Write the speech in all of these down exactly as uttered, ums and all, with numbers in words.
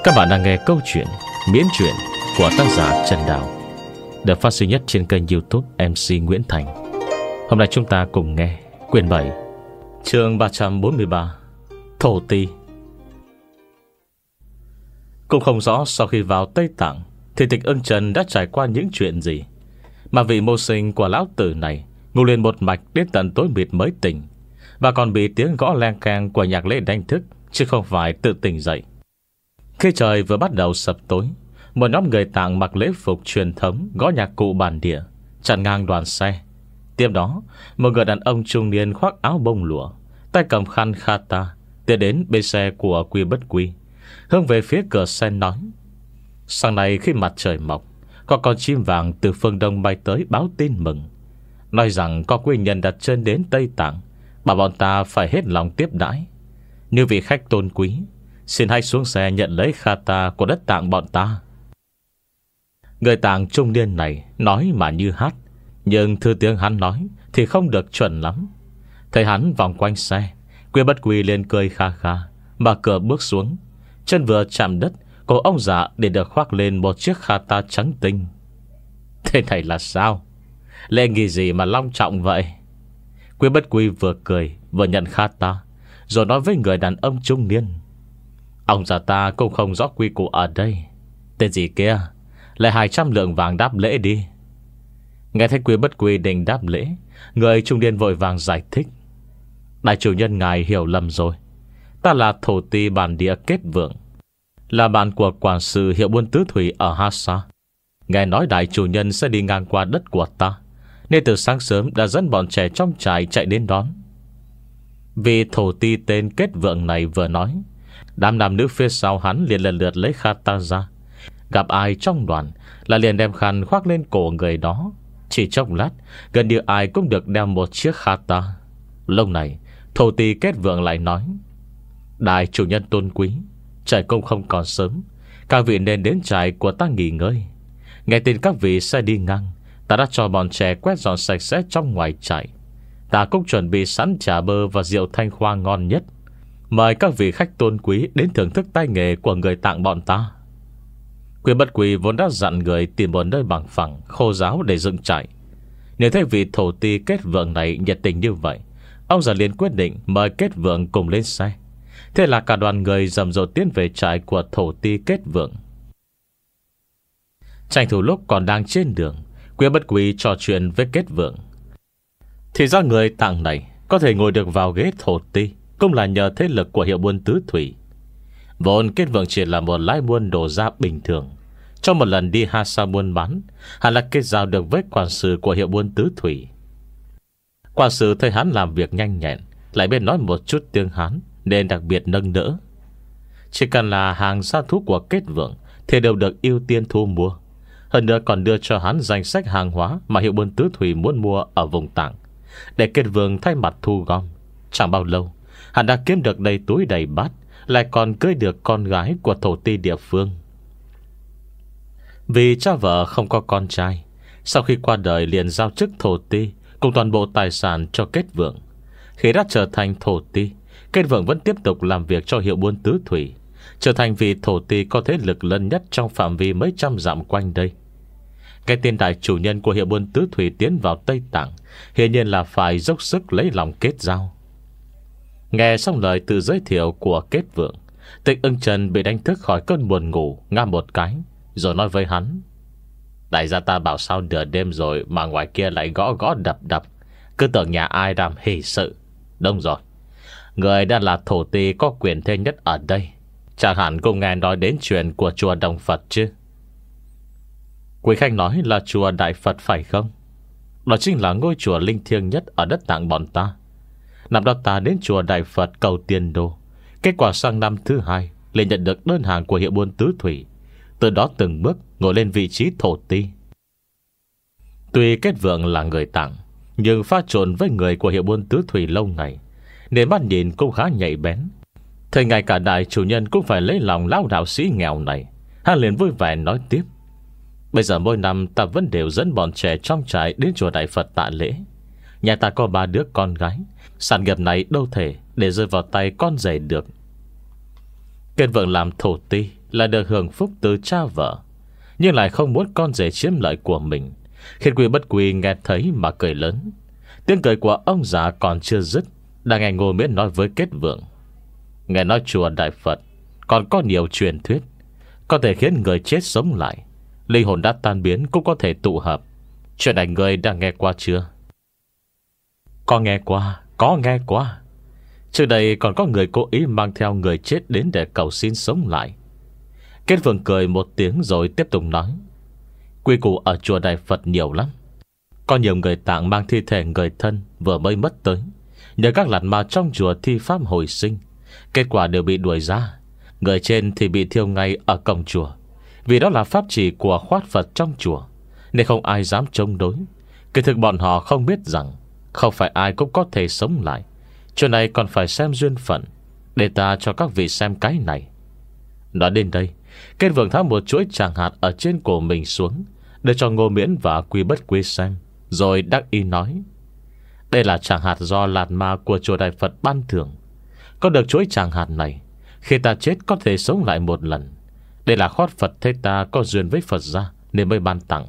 Các bạn đang nghe câu chuyện Miễn truyện của tác giả Trần Đào, được phát sinh nhất trên kênh YouTube em xê Nguyễn Thành. Hôm nay chúng ta cùng nghe quyển bảy, chương ba trăm bốn mươi ba, Thổ Ti. Cũng không rõ sau khi vào Tây Tạng thì Tịch Ưng Trần đã trải qua những chuyện gì mà vị mô sinh của lão tử này ngủ liền một mạch đến tận tối mịt mới tỉnh, và còn bị tiếng gõ len keng của nhạc lễ đánh thức, chứ không phải tự tỉnh dậy. Khi trời vừa bắt đầu sập tối, một nhóm người Tạng mặc lễ phục truyền thống gõ nhạc cụ bản địa chặn ngang đoàn xe. Tiếp đó, một người đàn ông trung niên khoác áo bông lụa, tay cầm khăn khata, tiến đến bên xe của Quy Bất Quy, hướng về phía cửa xe nói: sáng nay khi mặt trời mọc, có con chim vàng từ phương đông bay tới báo tin mừng, nói rằng có quý nhân đặt chân đến Tây Tạng, bảo bọn ta phải hết lòng tiếp đãi. Như vị khách tôn quý, xin hãy xuống xe nhận lấy khata của đất Tạng bọn ta. Người Tạng trung niên này nói mà như hát, nhưng thứ tiếng hắn nói thì không được chuẩn lắm. Thấy hắn vòng quanh xe, Quy Bất Quy liền cười kha kha, mở cửa bước xuống. Chân vừa chạm đất, cổ ông già để được khoác lên một chiếc khata trắng tinh. Thế này là sao? Lễ nghi gì mà long trọng vậy? Quy Bất Quy vừa cười vừa nhận khata, rồi nói với người đàn ông trung niên: ông già ta cũng không rõ quy củ ở đây. Tên gì kia, lại hai trăm lượng vàng đáp lễ đi. Nghe thấy Quy Bất Quy định đáp lễ, người trung niên vội vàng giải thích: đại chủ nhân ngài hiểu lầm rồi. Ta là thổ ti bản địa Kết Vượng, là bạn của quản sự hiệu buôn tứ thủy ở Hasa. Nghe nói đại chủ nhân sẽ đi ngang qua đất của ta, nên từ sáng sớm đã dẫn bọn trẻ trong trại chạy đến đón. Vì thổ ti tên Kết Vượng này vừa nói, đám nam nữ phía sau hắn liền lần lượt lấy khata ra. Gặp ai trong đoàn là liền đem khăn khoác lên cổ người đó. Chỉ trong lát, gần như ai cũng được đeo một chiếc khata. Lúc này, thổ ti Kết Vượng lại nói: đại chủ nhân tôn quý, trời cũng không còn sớm, các vị nên đến trại của ta nghỉ ngơi. Nghe tin các vị sẽ đi ngang, ta đã cho bọn trẻ quét dọn sạch sẽ trong ngoài trại. Ta cũng chuẩn bị sẵn trà bơ và rượu thanh khoa ngon nhất. Mời các vị khách tôn quý đến thưởng thức tay nghề của người Tạng bọn ta. Quy Bất Quy vốn đã dặn người tìm một nơi bằng phẳng khô ráo để dựng trại. Nếu thấy vị thổ ti Kết Vượng này nhiệt tình như vậy, ông già liền quyết định mời Kết Vượng cùng lên xe. Thế là cả đoàn người rầm rộ tiến về trại của thổ ti Kết Vượng. Tranh thủ lúc còn đang trên đường, Quy Bất Quy trò chuyện với Kết Vượng. Thì ra người Tạng này có thể ngồi được vào ghế thổ ti cũng là nhờ thế lực của hiệu buôn tứ thủy. Vốn Kết Vượng chỉ là một lái buôn đồ ra bình thường. Trong một lần đi Hasa buôn bán, hắn là kết giao được với quản sự của hiệu buôn tứ thủy. Quản sự thấy hắn làm việc nhanh nhẹn, lại biết nói một chút tiếng Hán, nên đặc biệt nâng đỡ. Chỉ cần là hàng gia thú của Kết Vượng thì đều được ưu tiên thu mua. Hơn nữa còn đưa cho hắn danh sách hàng hóa mà hiệu buôn tứ thủy muốn mua ở vùng Tạng, để Kết Vượng thay mặt thu gom. Chẳng bao lâu, hắn đã kiếm được đầy túi đầy bát, lại còn cưới được con gái của thổ ti địa phương. Vì cha vợ không có con trai, sau khi qua đời liền giao chức thổ ti cùng toàn bộ tài sản cho Kết Vượng. Khi đã trở thành thổ ti, Kết Vượng vẫn tiếp tục làm việc cho hiệu buôn tứ thủy, trở thành vị thổ ti có thế lực lớn nhất trong phạm vi mấy trăm dặm quanh đây. Nghe tin đại chủ nhân của hiệu buôn tứ thủy tiến vào Tây Tạng, hiển nhiên là phải dốc sức lấy lòng kết giao. Nghe xong lời tự giới thiệu của Kết Vượng, Tịch Ưng Trần bị đánh thức khỏi cơn buồn ngủ, ngáp một cái, rồi nói với hắn: đại gia ta bảo sao nửa đêm rồi mà ngoài kia lại gõ gõ đập đập, cứ tưởng nhà ai làm hỷ sự. Đúng rồi, người đang là thổ ti có quyền thế nhất ở đây, chẳng hẳn cũng nghe nói đến chuyện của chùa Đồng Phật chứ? Quý khách nói là chùa Đại Phật phải không? Đó chính là ngôi chùa linh thiêng nhất ở đất Tạng bọn ta. Năm đó ta đến chùa Đại Phật cầu tiền đồ, kết quả sang năm thứ hai liền nhận được đơn hàng của hiệu buôn tứ thủy, từ đó từng bước ngồi lên vị trí thổ ti. Tuy Kết Vượng là người Tạng, nhưng pha trộn với người của hiệu buôn tứ thủy lâu ngày, nên mắt nhìn cũng khá nhạy bén. Thời ngày cả đại chủ nhân cũng phải lấy lòng lão đạo sĩ nghèo này, hắn liền vui vẻ nói tiếp: bây giờ mỗi năm ta vẫn đều dẫn bọn trẻ trong trại đến chùa Đại Phật tạ lễ. Nhà ta có ba đứa con gái, sản nghiệp này đâu thể để rơi vào tay con rể được. Kết Vượng làm thổ ti là được hưởng phúc từ cha vợ, nhưng lại không muốn con rể chiếm lợi của mình, khiến Quy Bất Quy nghe thấy mà cười lớn. Tiếng cười của ông già còn chưa dứt, đã nghe Ngô Miễn nói với Kết Vượng: nghe nói chùa Đại Phật còn có nhiều truyền thuyết có thể khiến người chết sống lại, linh hồn đã tan biến cũng có thể tụ hợp. Chuyện này người đã nghe qua chưa? Có nghe qua, có nghe qua. Trước đây còn có người cố ý mang theo người chết đến để cầu xin sống lại. Kết Vượng cười một tiếng rồi tiếp tục nói: quy củ ở chùa Đại Phật nhiều lắm. Có nhiều người Tạng mang thi thể người thân vừa mới mất tới, nhờ các lạt ma trong chùa thi pháp hồi sinh. Kết quả đều bị đuổi ra. Người trên thì bị thiêu ngay ở cổng chùa, vì đó là pháp chỉ của khoát Phật trong chùa, nên không ai dám chống đối. Kỳ thực bọn họ không biết rằng không phải ai cũng có thể sống lại. Chuyện này còn phải xem duyên phận. Để ta cho các vị xem cái này. Nói đến đây, Kết Vượng tháo một chuỗi tràng hạt ở trên cổ mình xuống, để cho Ngô Miễn và Quy Bất Quy xem, rồi đắc ý nói: đây là tràng hạt do lạt ma của chùa Đại Phật ban thưởng. Có được chuỗi tràng hạt này, khi ta chết có thể sống lại một lần. Đây là khoát Phật thế ta có duyên với Phật gia nên mới ban tặng.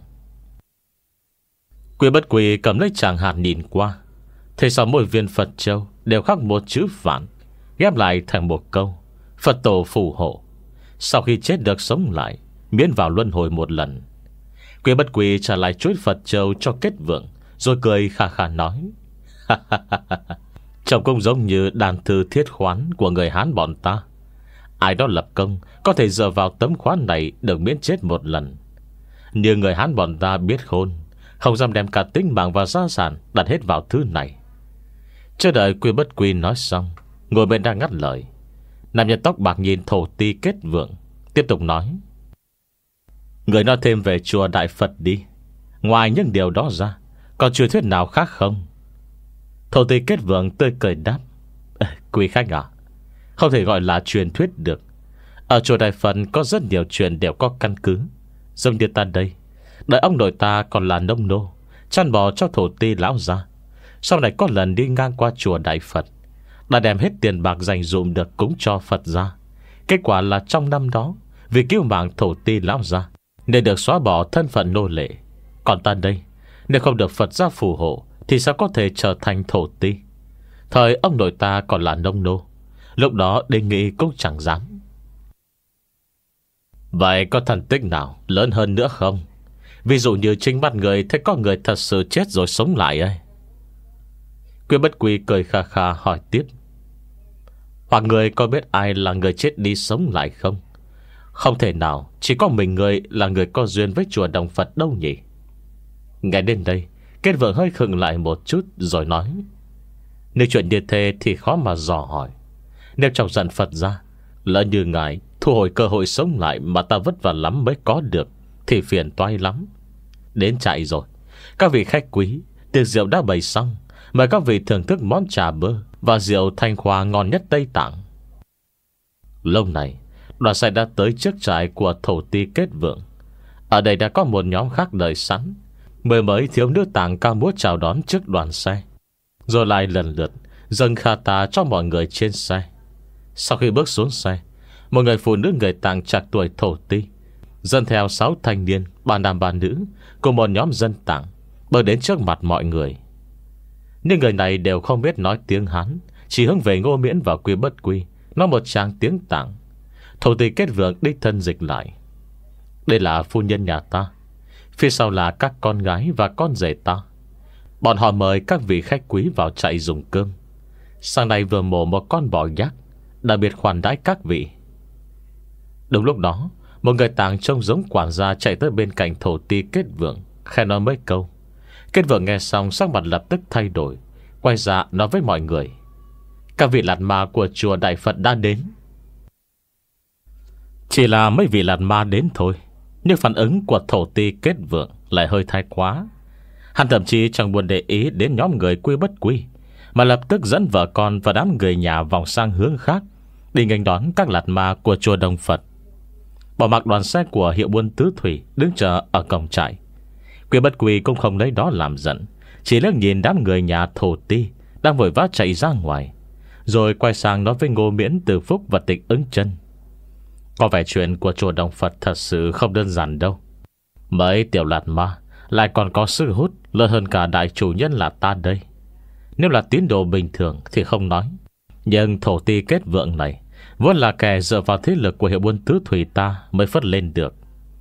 Quy Bất Quy cầm lấy tràng hạt nhìn qua, thấy sau mỗi viên Phật châu đều khắc một chữ Phạn, ghép lại thành một câu: Phật tổ phù hộ, sau khi chết được sống lại, miễn vào luân hồi một lần. Quy Bất Quy trả lại chuỗi Phật châu cho Kết Vượng, rồi cười khà khà nói: trông cũng giống như đàn thư thiết khoán của người Hán bọn ta. Ai đó lập công có thể dựa vào tấm khoán này được miễn chết một lần. Như người Hán bọn ta biết khôn, không dám đem cả tính mạng và gia sản đặt hết vào thứ này. Chưa đợi Quy Bất Quy nói xong, ngồi bên đang ngắt lời, nam nhân tóc bạc nhìn thổ ti Kết Vượng, tiếp tục nói: người nói thêm về chùa Đại Phật đi. Ngoài những điều đó ra, còn truyền thuyết nào khác không? Thổ ti Kết Vượng tươi cười đáp: quý khách ạ, không thể gọi là truyền thuyết được. Ở chùa Đại Phật có rất nhiều chuyện đều có căn cứ. Giống như ta đây, đợi ông nội ta còn là nông nô, chăn bò cho thổ ti lão gia. Sau này có lần đi ngang qua chùa Đại Phật, đã đem hết tiền bạc dành dụm được cúng cho Phật gia. Kết quả là trong năm đó, vì cứu mạng thổ ti lão gia nên được xóa bỏ thân phận nô lệ. Còn ta đây, nếu không được Phật gia phù hộ thì sao có thể trở thành thổ ti? Thời ông nội ta còn là nông nô, lúc đó đề nghị cũng chẳng dám. Vậy có thần tích nào lớn hơn nữa không? Ví dụ như chính mắt người thấy có người thật sự chết rồi sống lại ấy. Quy Bất Quy cười kha kha hỏi tiếp: hoặc người có biết ai là người chết đi sống lại không? Không thể nào chỉ có mình người là người có duyên với chùa Đồng Phật đâu nhỉ? Nghe đến đây, Kết Vượng hơi khựng lại một chút rồi nói: nếu chuyện như thế thì khó mà dò hỏi. Nếu trong giận Phật ra, lỡ như ngài thu hồi cơ hội sống lại mà ta vất vả lắm mới có được, thì phiền toái lắm. Đến chạy rồi, các vị khách quý, tiệc rượu đã bày xong, mời các vị thưởng thức món trà bơ và rượu thanh khoa ngon nhất Tây Tạng. Lâu này, đoàn xe đã tới trước trại của thổ ti Kết Vượng. Ở đây đã có một nhóm khác đợi sẵn. Mười mấy thiếu nữ Tạng cao múa chào đón trước đoàn xe, rồi lại lần lượt dâng khata cho mọi người trên xe. Sau khi bước xuống xe, một người phụ nữ người Tạng trạc tuổi thổ ti dẫn theo sáu thanh niên, ba nam ba nữ cùng một nhóm dân Tạng bước đến trước mặt mọi người. Nhưng người này đều không biết nói tiếng Hán, chỉ hướng về Ngô Miễn và Quy Bất Quy nói một tràng tiếng Tạng. Thổ ti Kết Vượng đích thân dịch lại: đây là phu nhân nhà ta, phía sau là các con gái và con rể ta. Bọn họ mời các vị khách quý vào trại dùng cơm. Sáng nay vừa mổ một con bò giác, đặc biệt khoản đãi các vị. Đúng lúc đó, một người Tạng trông giống quản gia chạy tới bên cạnh thổ ti Kết Vượng, khẽ nói mấy câu. Kết Vượng nghe xong sắc mặt lập tức thay đổi, quay ra nói với mọi người: các vị lạt ma của chùa Đại Phật đã đến. Chỉ là mấy vị lạt ma đến thôi, nhưng phản ứng của thổ ti Kết Vượng lại hơi thái quá. Hắn thậm chí chẳng buồn để ý đến nhóm người Quy Bất Quy, mà lập tức dẫn vợ con và đám người nhà vòng sang hướng khác, đi nghênh đón các lạt ma của chùa Đông Phật. Bỏ mặc đoàn xe của hiệu buôn tứ thủy đứng chờ ở cổng trại, Quy Bất Quy cũng không lấy đó làm giận, chỉ liếc nhìn đám người nhà thổ ti đang vội vã chạy ra ngoài, rồi quay sang nói với Ngô Miễn, Từ Phúc và Tịch Ứng Chân: Có vẻ chuyện của chùa Đồng Phật thật sự không đơn giản đâu. Mấy tiểu lạt ma lại còn có sức hút lớn hơn cả đại chủ nhân là ta đây. Nếu là tín đồ bình thường thì không nói, nhưng thổ ti kết vượng này vốn là kẻ dựa vào thế lực của hiệu buôn tứ thủy ta mới phất lên được.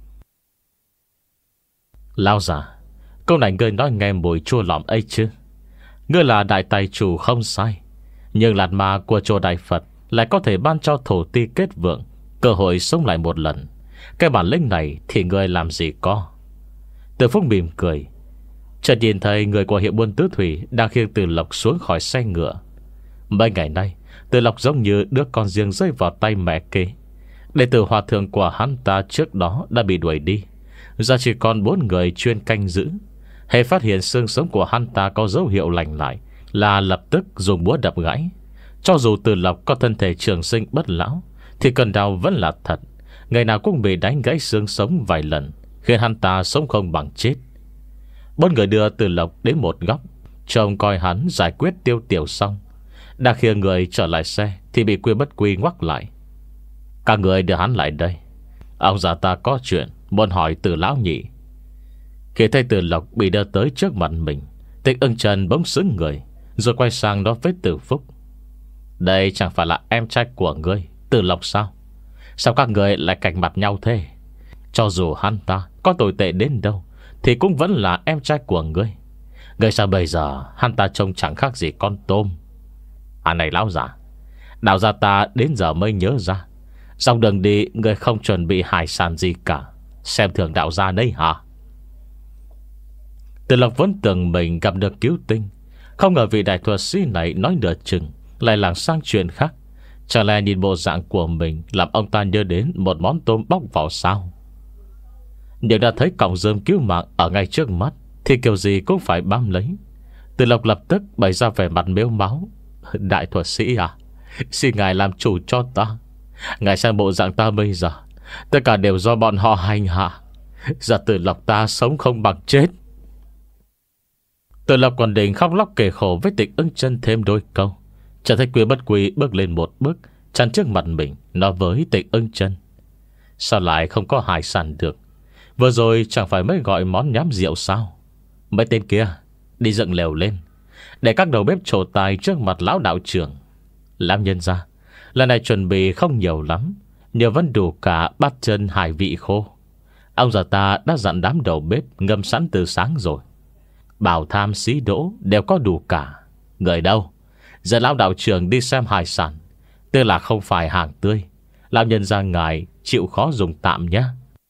Lao giả, câu này ngươi nói nghe mùi chua lòm ấy chứ. Ngươi là đại tài chủ không sai, nhưng lạt ma của chùa Đại Phật lại có thể ban cho thổ ti kết vượng cơ hội sống lại một lần. Cái bản lĩnh này thì ngươi làm gì có. Từ Phúc mỉm cười. Chợt nhìn thấy người của hiệu buôn tứ thủy đang khiêng Từ Lộc xuống khỏi xe ngựa. Mấy ngày nay Từ Lộc giống như đứa con riêng rơi vào tay mẹ kế. Đệ tử hòa thượng của hắn ta trước đó đã bị đuổi đi, giờ chỉ còn bốn người chuyên canh giữ. Hễ phát hiện xương sống của hắn ta có dấu hiệu lành lại là lập tức dùng búa đập gãy. Cho dù Từ Lộc có thân thể trường sinh bất lão thì cơn đau vẫn là thật. Ngày nào cũng bị đánh gãy xương sống vài lần, khiến hắn ta sống không bằng chết. Bốn người đưa Từ Lộc đến một góc, trông coi hắn giải quyết tiêu tiểu xong. Đã khi người trở lại xe thì bị Quy Bất Quy ngoắc lại. Các người đưa hắn lại đây, ông già ta có chuyện muốn hỏi Từ lão nhị. Khi thấy Từ Lộc bị đưa tới trước mặt mình, Tịch Ưng Trần bỗng sững người, rồi quay sang nói với Từ Phúc: đây chẳng phải là em trai của ngươi Từ Lộc sao? Sao các người lại cạnh mặt nhau thế? Cho dù hắn ta có tồi tệ đến đâu thì cũng vẫn là em trai của ngươi. Ngươi sao bây giờ hắn ta trông chẳng khác gì con tôm? À này lão già, đạo gia ta đến giờ mới nhớ ra, dọc đường đi ngươi không chuẩn bị hải sản gì cả, xem thường đạo gia đấy hả? Từ Lộc vốn tưởng mình gặp được cứu tinh, không ngờ vị đại thuật sĩ này nói nửa chừng lại lảng sang chuyện khác. Chẳng lẽ nhìn bộ dạng của mình làm ông ta nhớ đến một món tôm bóc vỏ sao? Nhưng đã thấy cọng rơm cứu mạng ở ngay trước mắt thì kiểu gì cũng phải bám lấy. Từ Lộc lập tức bày ra vẻ mặt mếu máu: đại thuật sĩ à, xin ngài làm chủ cho ta. Ngài xem bộ dạng ta bây giờ, tất cả đều do bọn họ hành hạ. Giờ Từ Lộc ta sống không bằng chết. Từ Lộc còn định khóc lóc kể khổ với Tịch Ưng Chân thêm đôi câu, chợt thấy Quy Bất Quy bước lên một bước, chắn trước mặt mình, nói với Tịch Ưng Chân: sao lại không có hải sản được? Vừa rồi chẳng phải mới gọi món nhắm rượu sao? Mấy tên kia đi dựng lều lên, để các đầu bếp trổ tài trước mặt lão đạo trưởng. Làm nhân ra lần này chuẩn bị không nhiều lắm, nhờ vẫn đủ cả bát chân hải vị khô. Ông già ta đã dặn đám đầu bếp ngâm sẵn từ sáng rồi. Bảo tham xí đỗ đều có đủ cả. Người đâu giờ lão đạo trưởng đi xem hải sản, tức là không phải hàng tươi. Lão nhân ra ngài chịu khó dùng tạm nhé.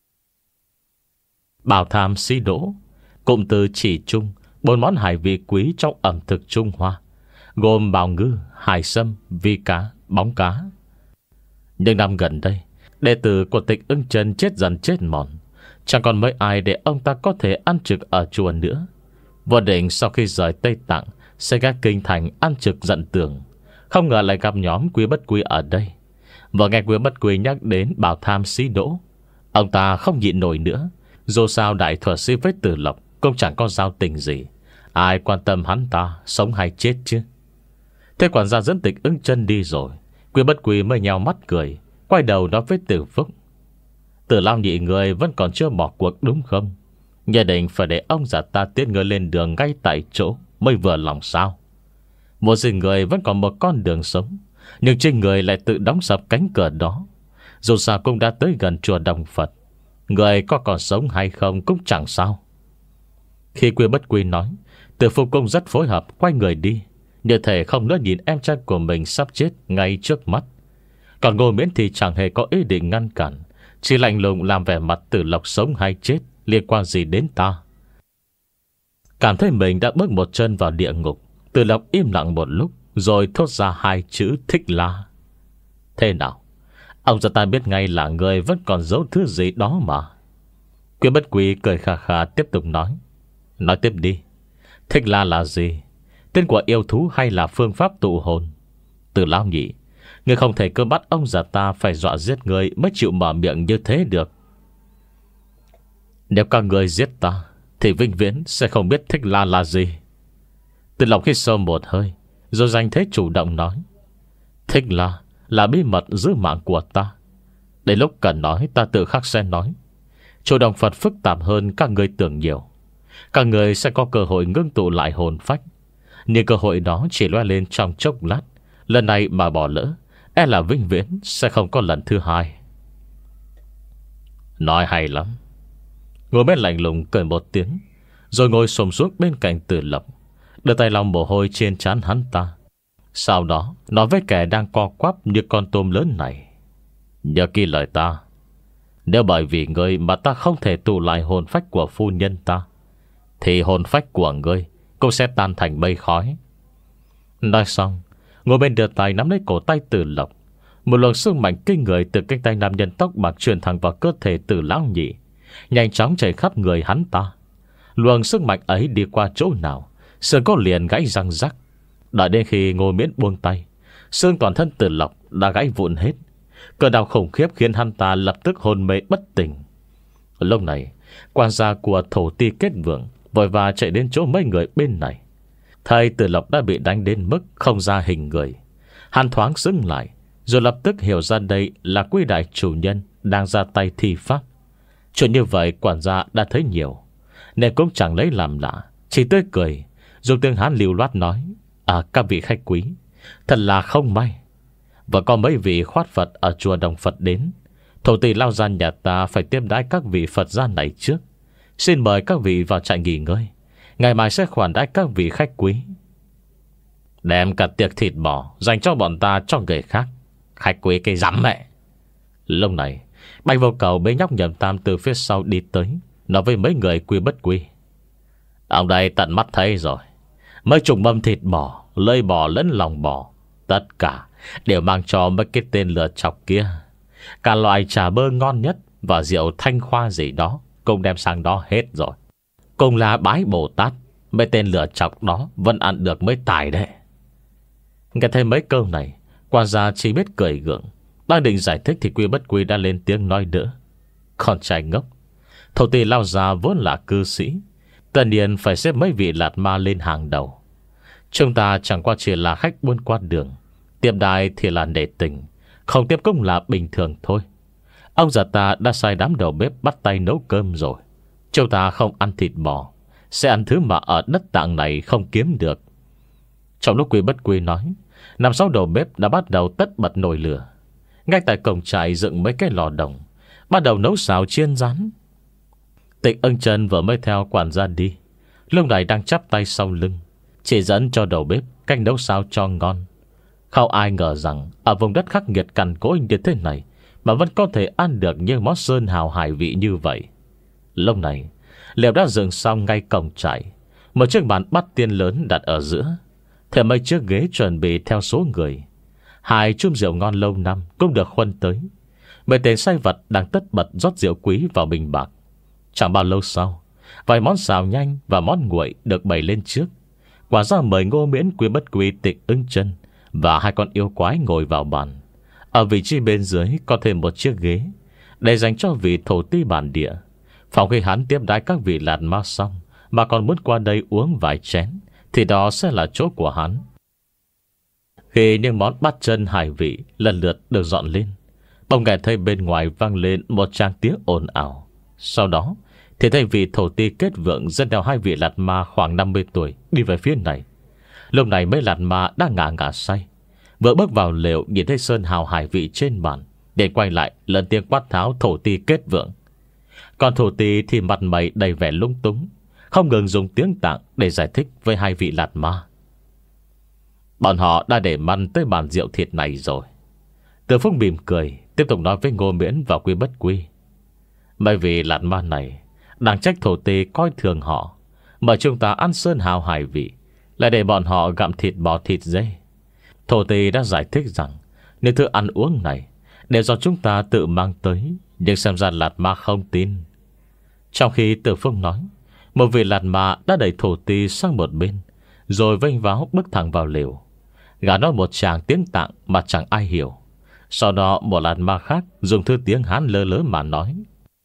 Bảo tham xí đỗ, cụm từ chỉ chung bốn món hải vị quý trong ẩm thực Trung Hoa, gồm bào ngư, hải sâm, vi cá, bóng cá. Nhưng năm gần đây, đệ tử của Tịch Ưng Chân chết dần chết mòn, chẳng còn mấy ai để ông ta có thể ăn trực ở chùa nữa. Vô định sau khi rời Tây Tạng sẽ ghé kinh thành ăn trực giận tường, không ngờ lại gặp nhóm Quy Bất Quy ở đây. Vừa nghe Quy Bất Quy nhắc đến bảo tham xí đỗ, ông ta không nhịn nổi nữa. Dù sao đại thuật sĩ với Từ Lộc cũng chẳng có giao tình gì, ai quan tâm hắn ta sống hay chết chứ. Thế quản gia dẫn Tịch Ưng Chân đi rồi, Quy Bất Quy mới nheo mắt cười, quay đầu nói với Từ Phúc: Từ lao nhị người vẫn còn chưa bỏ cuộc đúng không? Nhất định phải để ông già ta tiết người lên đường ngay tại chỗ mới vừa lòng sao? Một gì người vẫn còn một con đường sống, nhưng trên người lại tự đóng sập cánh cửa đó. Dù sao cũng đã tới gần chùa Đồng Phật, người có còn sống hay không cũng chẳng sao. Khi Quy Bất Quy nói, Từ Phúc cũng rất phối hợp, quay người đi, như thể không nữa nhìn em trai của mình sắp chết ngay trước mắt. Còn Ngô Miễn thì chẳng hề có ý định ngăn cản, chỉ lạnh lùng làm vẻ mặt Từ Lộc sống hay chết liên quan gì đến ta. Cảm thấy mình đã bước một chân vào địa ngục, Từ Lộc im lặng một lúc, rồi thốt ra hai chữ Thích La. Thế nào? Ông già ta biết ngay là người vẫn còn giấu thứ gì đó mà. Quy Bất Quy cười khà khà tiếp tục nói: Nói tiếp đi. Thích La là gì? Tên của yêu thú hay là phương pháp tụ hồn? Từ lão nhị, người không thể cơ bắt ông già ta phải dọa giết người mới chịu mở miệng như thế được. Nếu các người giết ta thì vĩnh viễn sẽ không biết Thích La là gì. Từ Lộc hít sâu một hơi, rồi giành thế chủ động nói: Thích La là bí mật giữ mạng của ta. Đến lúc cần nói ta tự khắc sẽ nói. Chỗ đồng Phật phức tạp hơn các người tưởng nhiều. Các người sẽ có cơ hội ngưng tụ lại hồn phách, nhưng cơ hội đó chỉ loe lên trong chốc lát. Lần này mà bỏ lỡ, e là vĩnh viễn sẽ không có lần thứ hai. Nói hay lắm. Ngồi bên lạnh lùng cười một tiếng, rồi ngồi xổm xuống bên cạnh Từ Lộc, đưa tay lau mồ hôi trên trán hắn ta. Sau đó nói với kẻ đang co quắp như con tôm lớn này: nhớ kỹ lời ta. Nếu bởi vì ngươi mà ta không thể tụ lại hồn phách của phu nhân ta, thì hồn phách của ngươi cũng sẽ tan thành mây khói. Nói xong, ngồi bên đưa tay nắm lấy cổ tay Từ Lộc. Một luồng sức mạnh kinh người từ cánh tay nam nhân tóc bạc truyền thẳng vào cơ thể Từ lão nhị, nhanh chóng chảy khắp người hắn ta. Luồng sức mạnh ấy đi qua chỗ nào, xương có liền gãy răng rắc. Đợi đến khi Ngô Miễn buông tay, xương toàn thân Từ Lộc đã gãy vụn hết. Cơn đau khủng khiếp khiến hắn ta lập tức hôn mê bất tỉnh. Lúc này, quan gia của thổ ti kết vượng vội vã chạy đến chỗ mấy người bên này. Thầy Từ Lộc đã bị đánh đến mức không ra hình người. Hắn thoáng sững lại, rồi lập tức hiểu ra đây là quý đại chủ nhân đang ra tay thi pháp. Chuyện như vậy quản gia đã thấy nhiều, nên cũng chẳng lấy làm lạ, chỉ tươi cười, dùng tiếng Hán lưu loát nói: À, các vị khách quý, thật là không may, và có mấy vị khoát Phật ở chùa Đồng Phật đến. Thổ tỷ lao ra nhà ta phải tiếp đãi các vị Phật gia này trước. Xin mời các vị vào trại nghỉ ngơi, ngày mai sẽ khoản đãi các vị khách quý. Đem cả tiệc thịt bò dành cho bọn ta cho người khác. Khách quý cái rắm mẹ. Lúc này, Bạch Vô Cầu bế nhóc Nhậm Tam từ phía sau đi tới, nói với mấy người quy bất quy: Ông đây tận mắt thấy rồi, mấy chục mâm thịt bò, lơi bò lẫn lòng bò, tất cả đều mang cho mấy cái tên lừa chọc kia. Cả loại trà bơ ngon nhất và rượu thanh khoa gì đó cũng đem sang đó hết rồi. Cùng là bái Bồ Tát, mấy tên lừa chọc đó vẫn ăn được mới tài đấy. Nghe thấy mấy câu này, quan gia chỉ biết cười gượng. Đang định giải thích thì Quy Bất Quy đã lên tiếng nói đỡ: Con trai ngốc, thổ tỷ lao già vốn là cư sĩ, tất nhiên phải xếp mấy vị lạt ma lên hàng đầu. Chúng ta chẳng qua chỉ là khách buôn qua đường, tiếp đài thì là nể tình, không tiếp cũng là bình thường thôi. Ông già ta đã sai đám đầu bếp bắt tay nấu cơm rồi. Chúng ta không ăn thịt bò, sẽ ăn thứ mà ở đất Tạng này không kiếm được. Trong lúc Quy Bất Quy nói, năm sáu đầu bếp đã bắt đầu tất bật nồi lửa. Ngay tại cổng trại dựng mấy cái lò đồng, bắt đầu nấu xào chiên rán. Tịch Ưng Chân vừa mới theo quản gia đi, lúc này đang chắp tay sau lưng, chỉ dẫn cho đầu bếp cách nấu sao cho ngon. Không ai ngờ rằng ở vùng đất khắc nghiệt cằn cỗi như thế này mà vẫn có thể ăn được những món sơn hào hải vị như vậy. Lúc này, lều đã dựng xong ngay cổng trại, một chiếc bàn bát tiên lớn đặt ở giữa, thêm mấy chiếc ghế chuẩn bị theo số người. Hai chum rượu ngon lâu năm cũng được khuân tới. Mấy tên sai vật đang tất bật rót rượu quý vào bình bạc. Chẳng bao lâu sau, vài món xào nhanh và món nguội được bày lên trước. Quả ra mời Ngô Miễn, Quy Bất Quy, Tịch Ưng Chân và hai con yêu quái ngồi vào bàn. Ở vị trí bên dưới có thêm một chiếc ghế để dành cho vị thổ ti bản địa. Phòng khi hắn tiếp đãi các vị lạt ma xong mà còn muốn qua đây uống vài chén, thì đó sẽ là chỗ của hắn. Khi những món bát chân hải vị lần lượt được dọn lên, bỗng nghe thấy bên ngoài vang lên một tràng tiếng ồn ào. Sau đó thì thấy vị thổ ti kết vượng dẫn theo hai vị lạt ma khoảng năm mươi tuổi đi về phía này. Lúc này mấy lạt ma đang ngả ngả say, vừa bước vào lều nhìn thấy sơn hào hải vị trên bàn, để quay lại lần tiếng quát tháo thổ ti kết vượng. Còn thổ ti thì mặt mày đầy vẻ lung túng, không ngừng dùng tiếng Tạng để giải thích với hai vị lạt ma. Bọn họ đã để măn tới bàn rượu thịt này rồi. Từ Phúc mỉm cười, tiếp tục nói với Ngô Miễn và Quy Bất Quy: Mấy vị lạt ma này đang trách thổ ti coi thường họ, mà chúng ta ăn sơn hào hải vị, lại để bọn họ gặm thịt bò thịt dê. Thổ ti đã giải thích rằng nếu thứ ăn uống này đều do chúng ta tự mang tới, nhưng xem ra lạt ma không tin. Trong khi Từ Phúc nói, một vị lạt ma đã đẩy thổ ti sang một bên, rồi vênh váo bước thẳng vào lều. Gã nói một tràng tiếng Tạng mà chẳng ai hiểu. Sau đó một lạt ma khác dùng thứ tiếng Hán lơ lớ mà nói: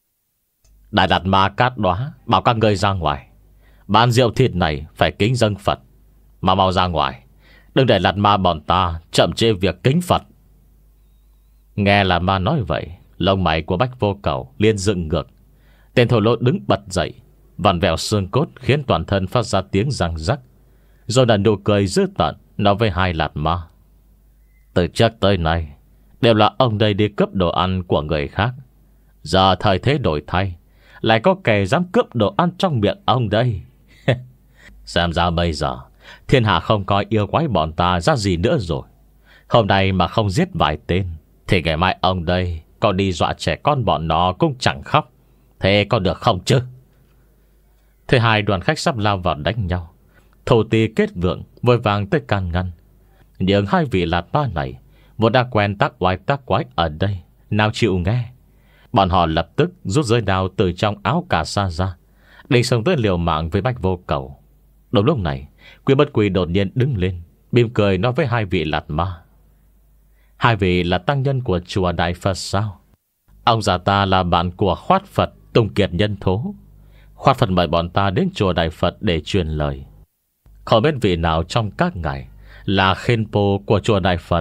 Đại lạt ma Cát Đóa bảo các ngươi ra ngoài, bàn rượu thịt này phải kính dâng Phật, mà mau ra ngoài, đừng để lạt ma bọn ta chậm trễ việc kính Phật. Nghe lạt ma nói vậy, Lông mày của Bách Vô Cầu liền dựng ngược. Tên thổ lỗ đứng bật dậy, vặn vẹo xương cốt khiến toàn thân phát ra tiếng răng rắc. Rồi là nụ cười dữ tợn nói với hai lạt ma: từ trước tới nay đều là ông đây đi cướp đồ ăn của người khác. Giờ thời thế đổi thay, lại có kẻ dám cướp đồ ăn trong miệng ông đây. Xem ra bây giờ thiên hạ không coi yêu quái bọn ta ra gì nữa rồi. Hôm nay mà không giết vài tên, thì ngày mai ông đây còn đi dọa trẻ con bọn nó cũng chẳng khóc. Thế có được không chứ? Thế hai đoàn khách sắp lao vào đánh nhau. Thổ Ti Kết Vượng vội vàng tới can ngăn. Nhưng hai vị lạt ma này vốn đã quen tác oai tác quái ở đây, nào chịu nghe. Bọn họ lập tức rút giới đao từ trong áo cà sa ra, định xông tới liều mạng với Bách Vô Cầu. Đúng lúc này, Quy Bất Quy đột nhiên đứng lên, mỉm cười nói với hai vị lạt ma: hai vị là tăng nhân của chùa Đại Phật sao? Ông già ta là bạn của Khoát Phật Tùng Kiệt Nhân Thố. Khoát Phật mời bọn ta đến chùa Đại Phật để truyền lời. Không biết vị nào trong các ngài là khen pô của chùa Đại Phật?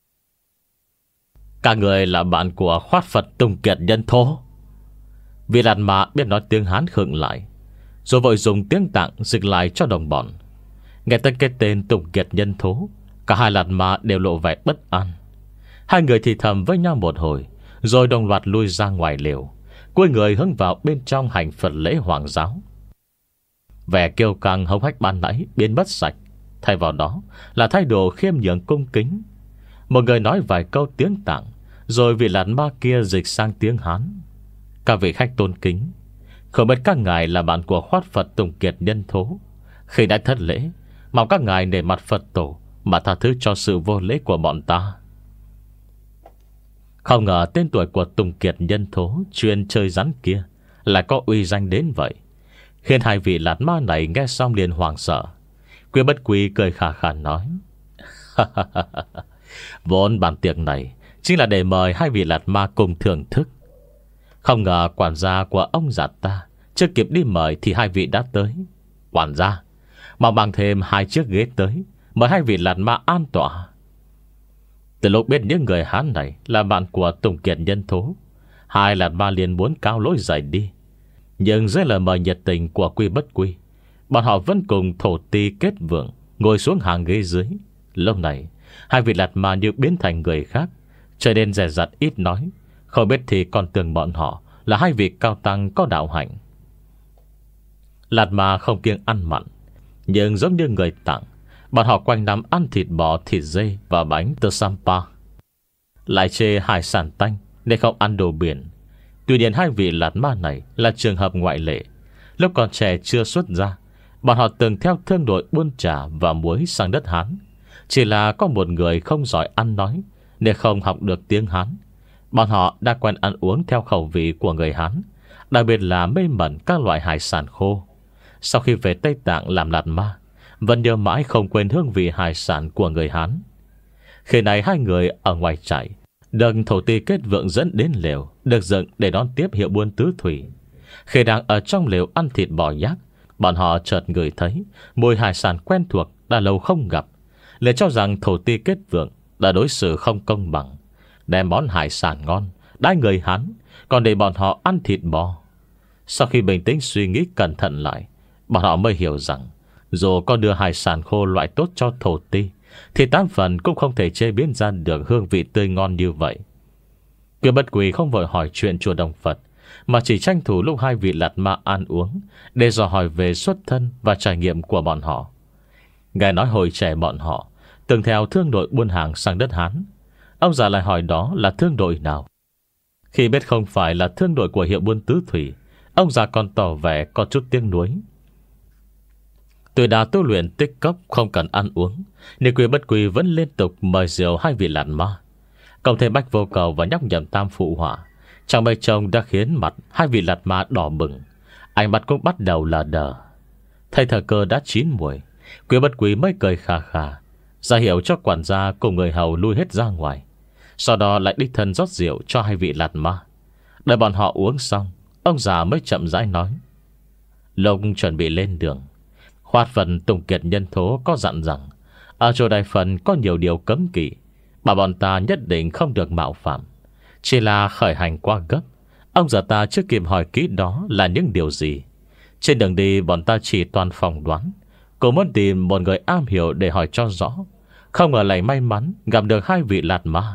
Các người là bạn của Khoát Phật Tùng Kiệt Nhân Thố. Vị lạt ma biết nói tiếng Hán khựng lại, rồi vội dùng tiếng Tạng dịch lại cho đồng bọn. Nghe tới cái tên Tùng Kiệt Nhân Thố, cả hai lạt ma đều lộ vẻ bất an. Hai người thì thầm với nhau một hồi, rồi đồng loạt lui ra ngoài lều, cúi người hướng vào bên trong hành Phật lễ hoàng giáo. Vẻ kiêu căng hống hách ban nãy biến mất sạch, thay vào đó là thái độ khiêm nhường cung kính. Một người nói vài câu tiếng Tạng, rồi vị lạt ma kia dịch sang tiếng Hán. Các vị khách tôn kính, không biết các ngài là bạn của Khoát Phật Tùng Kiệt Nhân Thố. Khi đã thất lễ, mong các ngài nể mặt Phật tổ mà tha thứ cho sự vô lễ của bọn ta. Không ngờ tên tuổi của Tùng Kiệt Nhân Thố chuyên chơi rắn kia lại có uy danh đến vậy, khiến hai vị lạt ma này nghe xong liền hoảng sợ. Quy Bất Quy cười khà khà nói: vốn bàn tiệc này chính là để mời hai vị lạt ma cùng thưởng thức. Không ngờ quản gia của ông già ta chưa kịp đi mời thì hai vị đã tới. Quản gia mà mang thêm hai chiếc ghế tới, mời hai vị lạt ma an tọa. Từ lúc biết những người Hán này là bạn của Tùng Kiệt Nhân Thố, hai lạt ma liền muốn cao lối rời đi. Nhưng dưới lời mời nhiệt tình của Quy Bất Quy, bọn họ vẫn cùng Thổ Ti Kết Vượng ngồi xuống hàng ghế dưới. Lúc này hai vị lạt ma như biến thành người khác, trở nên dè dặt ít nói. Không biết thì còn tưởng bọn họ là hai vị cao tăng có đạo hạnh. Lạt ma không kiêng ăn mặn, nhưng giống như người Tạng, bọn họ quanh năm ăn thịt bò, thịt dê và bánh từ Sampa, lại chê hải sản tanh nên không ăn đồ biển. Tuy nhiên hai vị lạt ma này là trường hợp ngoại lệ. Lúc còn trẻ chưa xuất gia, bọn họ từng theo thương đội buôn trà và muối sang đất Hán. Chỉ là có một người không giỏi ăn nói nên không học được tiếng Hán. Bọn họ đã quen ăn uống theo khẩu vị của người Hán, đặc biệt là mê mẩn các loại hải sản khô. Sau khi về Tây Tạng làm lạt ma, vẫn nhớ mãi không quên hương vị hải sản của người Hán. Khi này hai người ở ngoài trại được Thổ Ti Kết Vượng dẫn đến lều được dựng để đón tiếp hiệu buôn tứ thủy. Khi đang ở trong lều ăn thịt bò nhác, bọn họ chợt ngửi thấy mùi hải sản quen thuộc đã lâu không gặp, liền cho rằng Thổ Ti Kết Vượng đã đối xử không công bằng, đem món hải sản ngon đãi người Hán, còn để bọn họ ăn thịt bò. Sau khi bình tĩnh suy nghĩ cẩn thận lại, bọn họ mới hiểu rằng dù có đưa hải sản khô loại tốt cho Thổ Ti, thì tám phần cũng không thể chế biến ra được hương vị tươi ngon như vậy. Quy Bất Quy không vội hỏi chuyện chùa Đồng Phật, mà chỉ tranh thủ lúc hai vị lạt ma ăn uống để dò hỏi về xuất thân và trải nghiệm của bọn họ. Nghe nói hồi trẻ bọn họ từng theo thương đội buôn hàng sang đất Hán. Ông già lại hỏi đó là thương đội nào. Khi biết không phải là thương đội của hiệu buôn tứ thủy, ông già còn tỏ vẻ có chút tiếc nuối. Tuổi đã tu luyện tích cốc không cần ăn uống, nên Quy Bất Quy vẫn liên tục mời rượu hai vị lạt ma. Cộng thêm Bách Vô Cầu và nhóc Nhậm Tam phụ họa, chẳng mấy chồng đã khiến mặt hai vị lạt ma đỏ bừng, ánh mắt cũng bắt đầu lờ đờ. Thấy thời cơ đã chín muồi, Quy Bất Quy mới cười khà khà, ra hiệu cho quản gia cùng người hầu lui hết ra ngoài. Sau đó lại đích thân rót rượu cho hai vị lạt ma. Đợi bọn họ uống xong, ông già mới chậm rãi nói: lúc chuẩn bị lên đường, Khoát Phật Tùng Kiệt Nhân Thố có dặn rằng ở chùa Đại Phật có nhiều điều cấm kỵ, mà bọn ta nhất định không được mạo phạm. Chỉ là khởi hành quá gấp, ông già ta chưa kịp hỏi kỹ đó là những điều gì. Trên đường đi bọn ta chỉ toàn phỏng đoán. Cô muốn tìm một người am hiểu để hỏi cho rõ. Không ngờ lại may mắn gặp được hai vị Lạt Ma.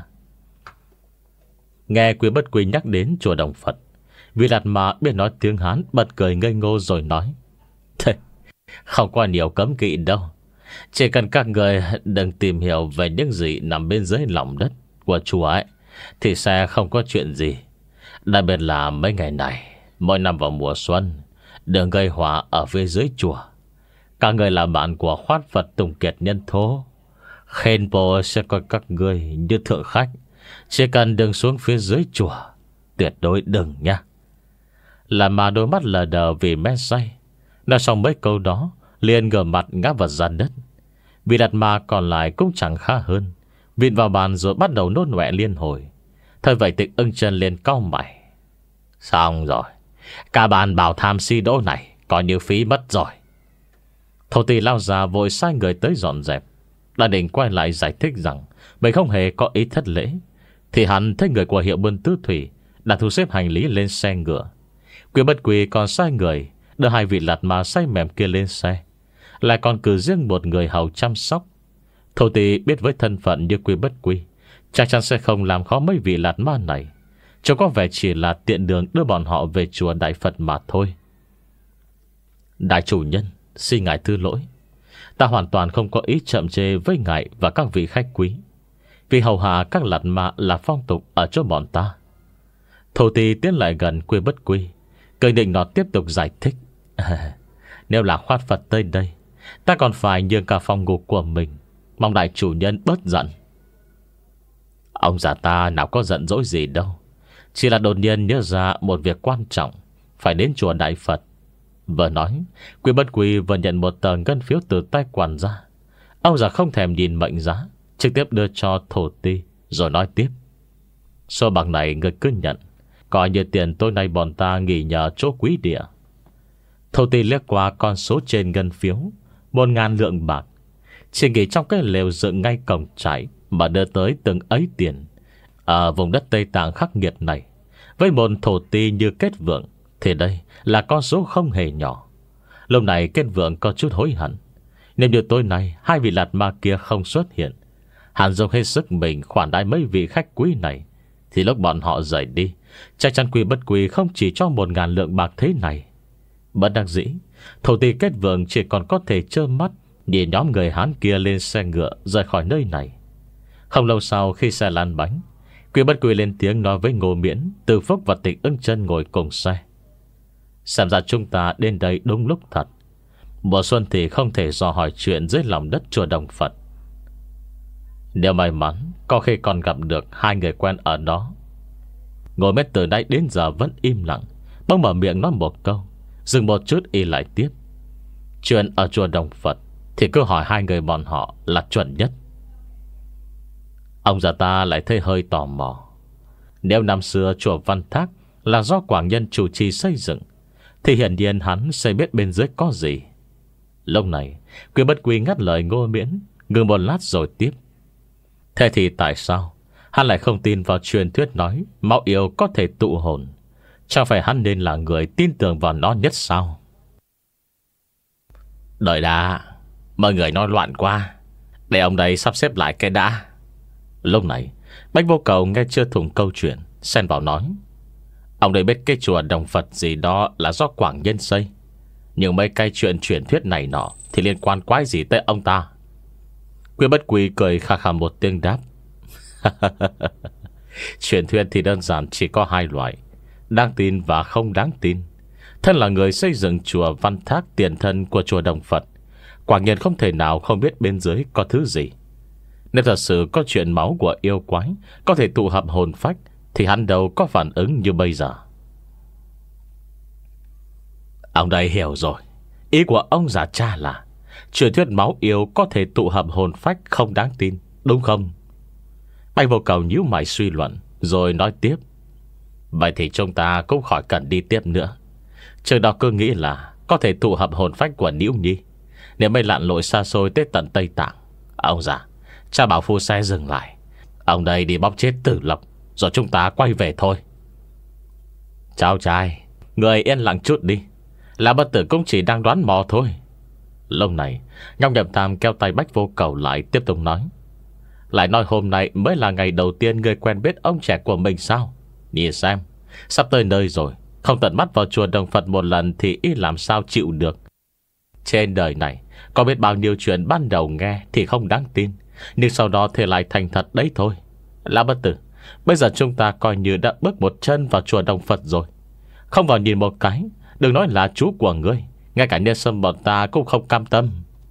Nghe Quý Bất Quy nhắc đến chùa Đồng Phật, vị Lạt Ma biết nói tiếng Hán, bật cười ngây ngô rồi nói: Thế không có nhiều cấm kỵ đâu. Chỉ cần các người đừng tìm hiểu về những gì nằm bên dưới lòng đất của chùa ấy, thì sẽ không có chuyện gì. Đặc biệt là mấy ngày này, mỗi năm vào mùa xuân, đừng gây họa ở phía dưới chùa. Các người là bạn của Khoát Phật Tùng Kiệt Nhân Thố, Khen Bồ sẽ coi các người như thượng khách. Chỉ cần đừng xuống phía dưới chùa, tuyệt đối đừng nha. Là mà đôi mắt lờ đờ vì men say. Nói xong mấy câu đó, liền ngửa mặt ngã vật ra đất. Vị Lạt Ma còn lại cũng chẳng khá hơn, vịn vào bàn rồi bắt đầu nôn nọe liên hồi. Thời vậy Tịch Ưng Chân liền cau mày: Xong rồi, cả bàn bảo tham si đỗ này coi như phí mất rồi. Thổ Tỳ lao ra vội sai người tới dọn dẹp. Đã định quay lại giải thích rằng mình không hề có ý thất lễ, thì hắn thấy người của hiệu buôn Tứ Thủy đã thu xếp hành lý lên xe ngựa. Quý Bất Quy còn sai người đưa hai vị Lạt Ma say mềm kia lên xe, lại còn cử riêng một người hầu chăm sóc. Thổ Tỳ biết với thân phận như Quý Bất Quy, chắc chắn sẽ không làm khó mấy vị Lạt Ma này. Trông có vẻ chỉ là tiện đường đưa bọn họ về chùa Đại Phật mà thôi. Đại chủ nhân, xin ngài thứ lỗi. Ta hoàn toàn không có ý chậm chê với ngài và các vị khách quý, vì hầu hạ các Lạt Ma là phong tục ở chỗ bọn ta. Thổ Tỳ tiến lại gần Quý Bất Quy, cười định nọt tiếp tục giải thích: à, Nếu là Khoát Phật tới đây, ta còn phải nhường cả phòng ngủ của mình, mong đại chủ nhân bớt giận. Ông già ta nào có giận dỗi gì đâu, chỉ là đột nhiên nhớ ra một việc quan trọng, phải đến chùa Đại Phật. Vừa nói, Quý Bất Quy vừa nhận một tờ ngân phiếu từ tay quản gia. Ông già không thèm nhìn mệnh giá, trực tiếp đưa cho Thổ Tỳ, rồi nói tiếp: Số bằng này người cứ nhận, coi như tiền tối nay bọn ta nghỉ nhờ chỗ quý địa. Thổ Tỳ liếc qua con số trên ngân phiếu, một ngàn lượng bạc, chỉ nghỉ trong cái lều dựng ngay cổng trại mà đưa tới từng ấy tiền. Ở vùng đất Tây Tạng khắc nghiệt này, với một Thổ Tỳ như Kết Vượng, thì đây là con số không hề nhỏ. Lúc này Kết Vượng có chút hối hận. Nếu như tối nay hai vị Lạt Ma kia không xuất hiện, hắn dùng hết sức mình khoản đãi mấy vị khách quý này, thì lúc bọn họ rời đi, chắc chắn Quý Bất Quy không chỉ cho một ngàn lượng bạc thế này. Bất đắc dĩ, Thổ Tỳ Kết Vượng chỉ còn có thể trơ mắt nhìn nhóm người Hán kia lên xe ngựa rời khỏi nơi này. Không lâu sau, khi xe lăn bánh, Quý Bất Quy lên tiếng nói với Ngô Miễn, Từ Phúc và Tịch Ưng Chân ngồi cùng xe: Xem ra chúng ta đến đây đúng lúc thật. Mùa xuân thì không thể dò hỏi chuyện dưới lòng đất chùa Đồng Phật. Nếu may mắn, có khi còn gặp được hai người quen ở đó. Ngồi mét từ nãy đến giờ vẫn im lặng, bỗng mở miệng nói một câu, dừng một chút y lại tiếp: Chuyện ở chùa Đồng Phật thì cứ hỏi hai người bọn họ là chuẩn nhất. Ông già ta lại thấy hơi tò mò. Nếu năm xưa chùa Văn Thác là do Quảng Nhân chủ trì xây dựng, thì hiển nhiên hắn sẽ biết bên dưới có gì. Lúc này Quý Bất Quy ngắt lời Ngô Miễn, ngừng một lát rồi tiếp: Thế thì tại sao hắn lại không tin vào truyền thuyết nói máu yêu có thể tụ hồn? Chẳng phải hắn nên là người tin tưởng vào nó nhất sao? Đợi đã, mọi người nói loạn quá, để ông đây sắp xếp lại cái đã. Lúc này Bách Vô Cầu nghe chưa thủng câu chuyện, xen vào nói: Ông đây biết cái chùa Đồng Phật gì đó là do Quảng Nhân xây, nhưng mấy cái chuyện truyền thuyết này nọ thì liên quan quái gì tới ông ta? Quý Bất Quy cười khà khà một tiếng đáp: Truyền thuyết thì đơn giản chỉ có hai loại, đáng tin và không đáng tin. Thân là người xây dựng chùa Văn Thác, tiền thân của chùa Đồng Phật, Quảng Nhân không thể nào không biết bên dưới có thứ gì. Nếu thật sự có chuyện máu của yêu quái có thể tụ hợp hồn phách, thì hắn đâu có phản ứng như bây giờ. Ông đây hiểu rồi. Ý của ông già cha là truyền thuyết máu yêu có thể tụ hợp hồn phách không đáng tin, đúng không? Bạch Vô Cầu nhíu mày suy luận, rồi nói tiếp: Vậy thì chúng ta cũng khỏi cần đi tiếp nữa. Trường đó cứ nghĩ là có thể tụ hợp hồn phách của Niễu Nhi, nếu mới lặn lội xa xôi tới tận Tây Tạng. Ông già, cha bảo phu xe dừng lại. Ông đây đi bóp chết Tử Lộc, rồi chúng ta quay về thôi. Cháu trai, người yên lặng chút đi. Lão bất tử cũng chỉ đang đoán mò thôi. Lúc này Nhóc Nhậm Tam kéo tay Bách Vô Cầu lại, tiếp tục nói: Lại nói hôm nay mới là ngày đầu tiên người quen biết ông trẻ của mình sao? Nhìn xem, sắp tới nơi rồi, không tận mắt vào chùa Đồng Phật một lần thì y làm sao chịu được. Trên đời này có biết bao nhiêu chuyện ban đầu nghe thì không đáng tin, nhưng sau đó thì lại thành thật đấy thôi. Lão bất tử, bây giờ chúng ta coi như đã bước một chân vào chùa Đồng Phật rồi. Không vào nhìn một cái, đừng nói là chú của ngươi, ngay cả Nhân Sâm bọn ta cũng không cam tâm.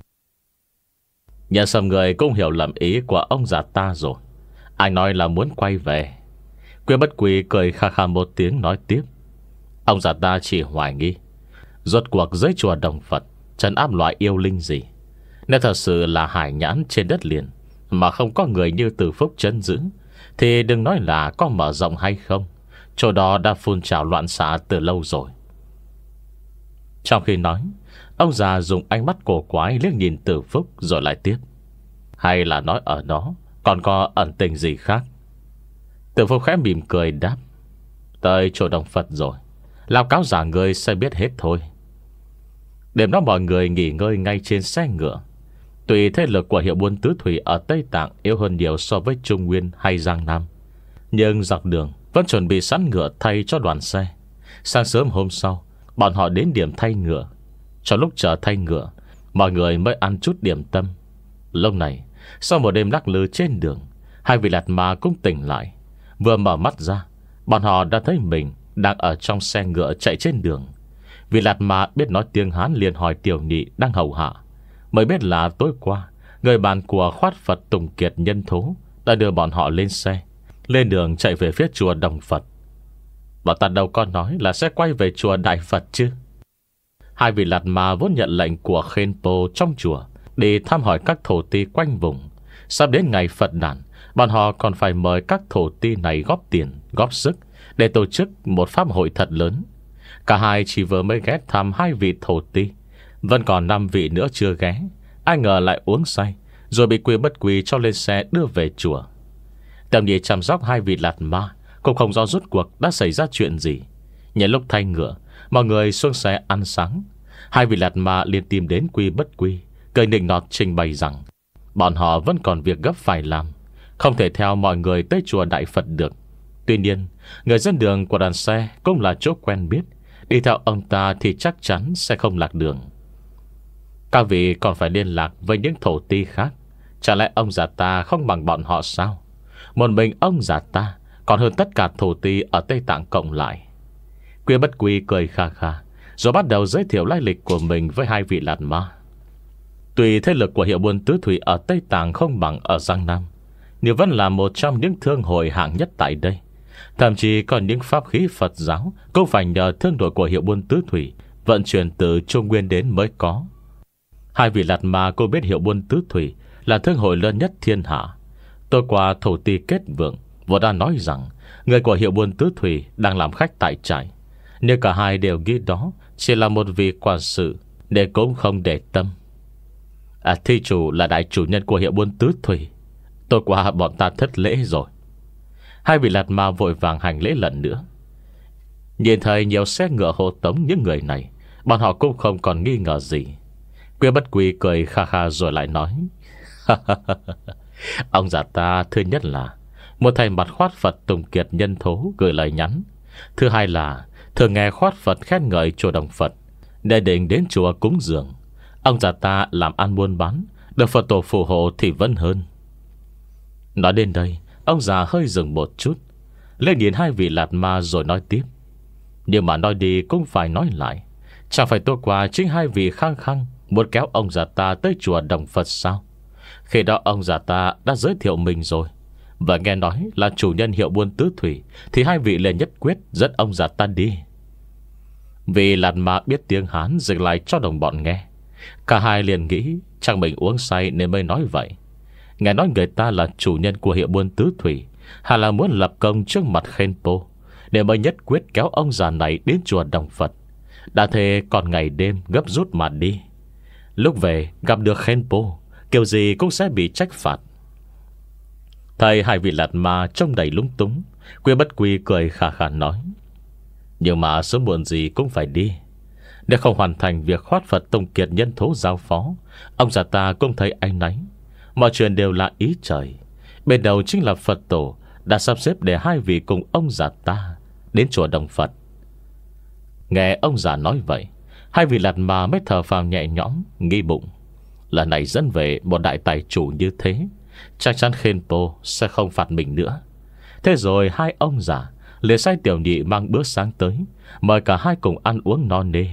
Nhân Sâm người cũng hiểu lầm ý của ông già ta rồi. Anh nói là muốn quay về. Quyên Bất Quỳ cười kha kha một tiếng nói tiếp: Ông già ta chỉ hoài nghi, rốt cuộc dưới chùa Đồng Phật trấn áp loại yêu linh gì. Nếu thật sự là hải nhãn trên đất liền mà không có người như Từ Phúc trấn giữ, thì đừng nói là có mở rộng hay không, chỗ đó đã phun trào loạn xạ từ lâu rồi. Trong khi nói, ông già dùng ánh mắt cổ quái liếc nhìn Từ Phúc rồi lại tiếp: Hay là nói ở đó còn có ẩn tình gì khác? Từ Phúc khẽ mỉm cười đáp: Tới chỗ Đồng Phật rồi, lão cáo giả người sẽ biết hết thôi. Đêm đó mọi người nghỉ ngơi ngay trên xe ngựa. Tuy thế lực của hiệu buôn tứ thủy ở Tây Tạng yếu hơn nhiều so với Trung Nguyên hay Giang Nam, nhưng dọc đường vẫn chuẩn bị sẵn ngựa thay cho đoàn xe. Sáng sớm hôm sau, bọn họ đến điểm thay ngựa. Trong lúc chờ thay ngựa, mọi người mới ăn chút điểm tâm. Lúc này, sau một đêm lắc lư trên đường, hai vị Lạt Ma cũng tỉnh lại. Vừa mở mắt ra, bọn họ đã thấy mình đang ở trong xe ngựa chạy trên đường. Vị Lạt Ma biết nói tiếng Hán liền hỏi tiểu nhị đang hầu hạ, mới biết là tối qua người bạn của Khoát Phật Tùng Kiệt Nhân Thố đã đưa bọn họ lên xe, lên đường chạy về phía chùa Đồng Phật. Bọn ta đâu có nói là sẽ quay về chùa Đại Phật chứ. Hai vị Lạt Ma vốn nhận lệnh của Khenpo trong chùa để thăm hỏi các thổ ti quanh vùng. Sắp đến ngày Phật đản, bọn họ còn phải mời các thổ ti này góp tiền, góp sức để tổ chức một pháp hội thật lớn. Cả hai chỉ vừa mới ghé thăm hai vị thổ ti, vẫn còn năm vị nữa chưa ghé. Ai ngờ lại uống say, rồi bị Quyên Bất Quỳ cho lên xe đưa về chùa. Tầm nhị chăm sóc hai vị Lạt Ma cũng không rõ rốt cuộc đã xảy ra chuyện gì. Nhân lúc thay ngựa, mọi người xuống xe ăn sáng. Hai vị Lạt Ma liền tìm đến Quy Bất Quy, cười nịnh nọt trình bày rằng bọn họ vẫn còn việc gấp phải làm, không thể theo mọi người tới chùa Đại Phật được. Tuy nhiên, người dân đường của đoàn xe cũng là chỗ quen biết, đi theo ông ta thì chắc chắn sẽ không lạc đường. Các vị còn phải liên lạc với những thổ ti khác. Chả lẽ ông già ta không bằng bọn họ sao? Một mình ông già ta còn hơn tất cả thổ ti ở Tây Tạng cộng lại. Quyên Bất Quy cười kha kha, rồi bắt đầu giới thiệu lai lịch của mình với hai vị Lạt Ma. Tuy thế lực của hiệu buôn tứ thủy ở Tây Tạng không bằng ở Giang Nam, nhưng vẫn là một trong những thương hội hạng nhất tại đây. Thậm chí còn những pháp khí Phật giáo cũng phải nhờ thương đội của hiệu buôn tứ thủy vận chuyển từ Trung Nguyên đến mới có. Hai vị Lạt Ma cô biết hiệu buôn tứ thủy là thương hội lớn nhất thiên hạ. Tôi qua thổ ti kết vượng vừa đã nói rằng người của hiệu buôn tứ thủy đang làm khách tại trại. Nhưng cả hai đều nghĩ đó chỉ là một vị quản sự, để cũng không để tâm. À, thi chủ là đại chủ nhân của hiệu buôn tứ thủy. Tôi qua bọn ta thất lễ rồi. Hai vị Lạt Ma vội vàng hành lễ lần nữa. Nhìn thấy nhiều xe ngựa hộ tống những người này, bọn họ cũng không còn nghi ngờ gì. Quyên Bất Quỳ cười kha kha rồi lại nói: Ông già ta thứ nhất là một thầy mặt Khoát Phật Tùng Kiệt Nhân Thố gửi lời nhắn. Thứ hai là thường nghe Khoát Phật khen ngợi chùa Đồng Phật, để định đến chùa cúng dường. Ông già ta làm ăn buôn bán, được Phật tổ phù hộ thì vẫn hơn. Nói đến đây, ông già hơi dừng một chút, lên nhìn hai vị Lạt Ma rồi nói tiếp: Nhưng mà nói đi cũng phải nói lại, chẳng phải tôi qua chính hai vị khăng khăng muốn kéo ông già ta tới chùa Đồng Phật sao? Khi đó ông già ta đã giới thiệu mình rồi, và nghe nói là chủ nhân hiệu buôn tứ thủy, thì hai vị liền nhất quyết dẫn ông già ta đi. Vì Lạt Ma biết tiếng Hán dịch lại cho đồng bọn nghe. Cả hai liền nghĩ chắc mình uống say nên mới nói vậy. Nghe nói người ta là chủ nhân của hiệu buôn tứ thủy, hay là muốn lập công trước mặt Khenpo, để mới nhất quyết kéo ông già này đến chùa Đồng Phật. Đã thế còn ngày đêm gấp rút mà đi. Lúc về gặp được Khenpo, kiểu gì cũng sẽ bị trách phạt. Thầy hai vị Lạt Ma trông đầy lúng túng, Quy Bất Quy cười khà khà nói: Nhưng mà sớm muộn gì cũng phải đi. Nếu không hoàn thành việc khoát Phật tùng kiệt nhân thố giao phó, ông già ta cũng thấy áy náy. Mọi chuyện đều là ý trời. Bên đầu chính là Phật tổ đã sắp xếp để hai vị cùng ông già ta đến chùa Đồng Phật. Nghe ông già nói vậy, hai vị Lạt Ma mới thở phào nhẹ nhõm, nghĩ bụng: lần này dẫn về một đại tài chủ như thế, chắc chắn Khenpo sẽ không phạt mình nữa. Thế rồi hai ông già liền sai tiểu nhị mang bữa sáng tới, mời cả hai cùng ăn uống no nê.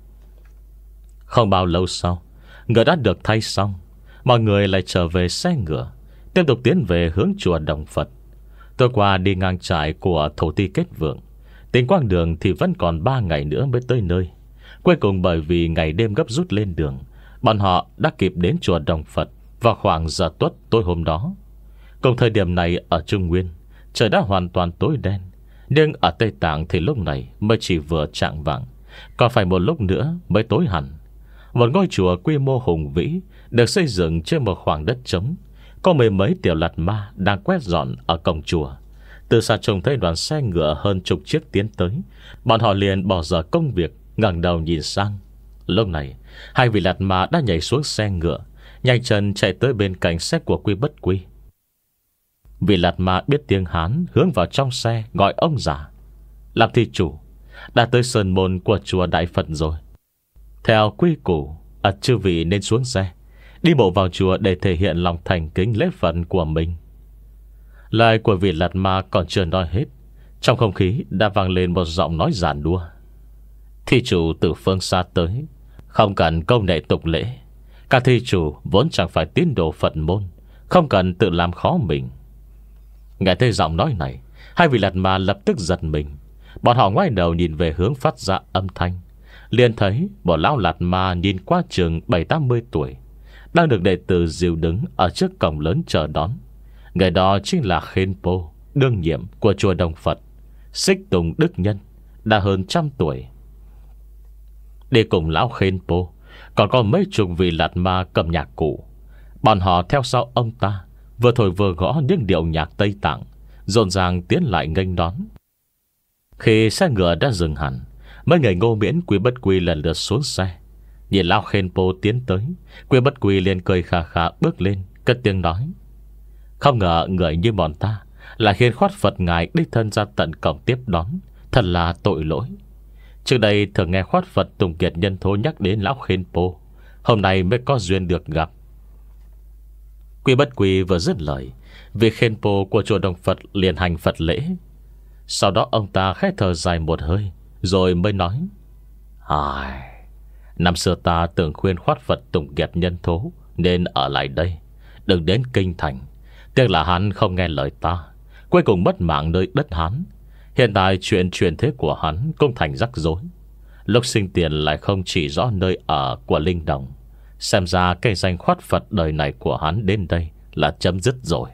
Không bao lâu sau, ngựa đã được thay xong, mọi người lại trở về xe ngựa, tiếp tục tiến về hướng chùa Đồng Phật. Tôi qua đi ngang trại của thổ ti Kết Vượng, tính quãng đường thì vẫn còn ba ngày nữa mới tới nơi. Cuối cùng bởi vì ngày đêm gấp rút lên đường, bọn họ đã kịp đến chùa Đồng Phật vào khoảng giờ tuất tối hôm đó. Cùng thời điểm này ở Trung Nguyên, trời đã hoàn toàn tối đen. Nhưng ở Tây Tạng thì lúc này mới chỉ vừa chạng vạng, còn phải một lúc nữa mới tối hẳn. Một ngôi chùa quy mô hùng vĩ được xây dựng trên một khoảng đất trống. Có mười mấy tiểu Lạt Ma đang quét dọn ở cổng chùa. Từ xa trông thấy đoàn xe ngựa hơn chục chiếc tiến tới, bọn họ liền bỏ dở công việc, ngẩng đầu nhìn sang. Lúc này hai vị Lạt Ma đã nhảy xuống xe ngựa, nhanh chân chạy tới bên cạnh xe của Quy Bất Quy. Vị Lạt Ma biết tiếng Hán, hướng vào trong xe gọi ông già: làm thi chủ, đã tới sơn môn của chùa Đại Phật rồi. Theo quy củ, à, chư vị nên xuống xe, đi bộ vào chùa để thể hiện lòng thành kính lễ Phật của mình. Lời của vị Lạt Ma còn chưa nói hết, trong không khí đã vang lên một giọng nói giản đua: thi chủ từ phương xa tới, không cần câu nệ tục lễ. Các thi chủ vốn chẳng phải tín đồ Phật môn, không cần tự làm khó mình. Nghe thấy giọng nói này, hai vị Lạt Ma lập tức giật mình. Bọn họ ngoái đầu nhìn về hướng phát ra âm thanh, liền thấy một lão Lạt Ma nhìn qua chừng bảy tám mươi tuổi, đang được đệ tử dìu đứng ở trước cổng lớn chờ đón. Người đó chính là Khenpo, đương nhiệm của chùa Đồng Phật, Xích Tùng Đức Nhân, đã hơn trăm tuổi. Đi cùng lão Khenpo còn có mấy chục vị Lạt Ma cầm nhạc cụ. Bọn họ theo sau ông ta, vừa thổi vừa gõ những điệu nhạc Tây Tạng, rộn ràng tiến lại nghênh đón. Khi xe ngựa đã dừng hẳn, mấy người Ngô Miễn, Quy Bất Quy lần lượt xuống xe. Nhìn lão Khenpo tiến tới, Quy Bất Quy liền cười khà khà bước lên, cất tiếng nói: không ngờ người như bọn ta lại khiến khoát Phật ngài đích thân ra tận cổng tiếp đón, thật là tội lỗi. Trước đây thường nghe khoát Phật Tùng Kiệt Nhân Thố nhắc đến lão Khenpo, hôm nay mới có duyên được gặp. Quy Bất Quy vừa dứt lời, vị Khenpo của chùa Đồng Phật liền hành Phật lễ. Sau đó ông ta khẽ thở dài một hơi, rồi mới nói: Ai, năm xưa ta tưởng khuyên khoát Phật Tùng Kiệt Nhân Thố nên ở lại đây, đừng đến kinh thành. Tiếc là hắn không nghe lời ta, cuối cùng mất mạng nơi đất Hán. Hiện tại chuyện truyền thế của hắn cũng thành rắc rối. Lúc sinh tiền lại không chỉ rõ nơi ở của Linh Đồng. Xem ra cây danh khoát Phật đời này của hắn đến đây là chấm dứt rồi.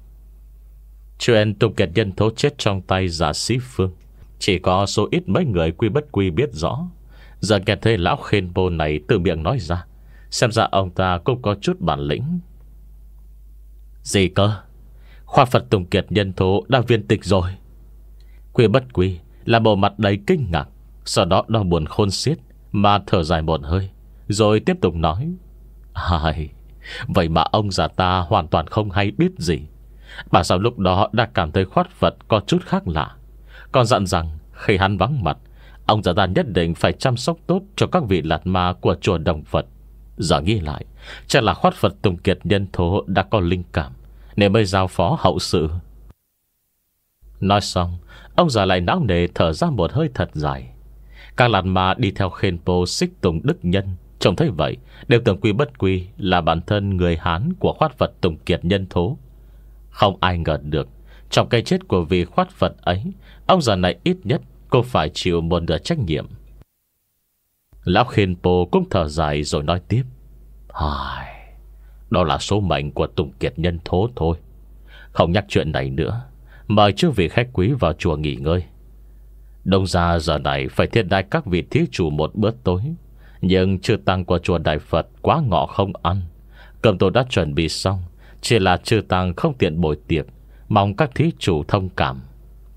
Chuyện Tùng Kiệt Nhân Thố chết trong tay Giả Sĩ Phương chỉ có số ít mấy người Quy Bất Quy biết rõ. Giờ nghe thấy lão Khenpo này từ miệng nói ra, xem ra ông ta cũng có chút bản lĩnh. Gì cơ? Khoát Phật Tùng Kiệt Nhân Thố đã viên tịch rồi? Quy Bất Quy là bộ mặt đầy kinh ngạc, sau đó đau buồn khôn xiết mà thở dài một hơi, rồi tiếp tục nói: Ai, vậy mà ông già ta hoàn toàn không hay biết gì. Bà sao lúc đó đã cảm thấy khoát Phật có chút khác lạ, còn dặn rằng khi hắn vắng mặt, ông già ta nhất định phải chăm sóc tốt cho các vị Lạt Ma của chùa Đồng Phật. Giờ nghĩ lại, chắc là khoát Phật Tùng Kiệt Nhân Thố đã có linh cảm nên mới giao phó hậu sự. Nói xong, ông già lại não nề thở ra một hơi thật dài. Các Lạt Ma đi theo Khenpo, Xích Tùng Đức Nhân trông thấy vậy đều tưởng Quy Bất Quy là bản thân người Hán của khoát Phật Tùng Kiệt Nhân Thố. Không ai ngờ được, trong cái chết của vị khoát Phật ấy, ông già này ít nhất cũng phải chịu một nửa trách nhiệm. Lão Khenpo cũng thở dài rồi nói tiếp: Ai, đó là số mệnh của Tùng Kiệt Nhân Thố thôi. Không nhắc chuyện này nữa, mời chư vị khách quý vào chùa nghỉ ngơi. Đông ra giờ này phải thiết đãi các vị thí chủ một bữa tối, nhưng chư tăng của chùa Đại Phật quá ngọ không ăn. Cơm tôi đã chuẩn bị xong, chỉ là chư tăng không tiện bồi tiệc, mong các thí chủ thông cảm.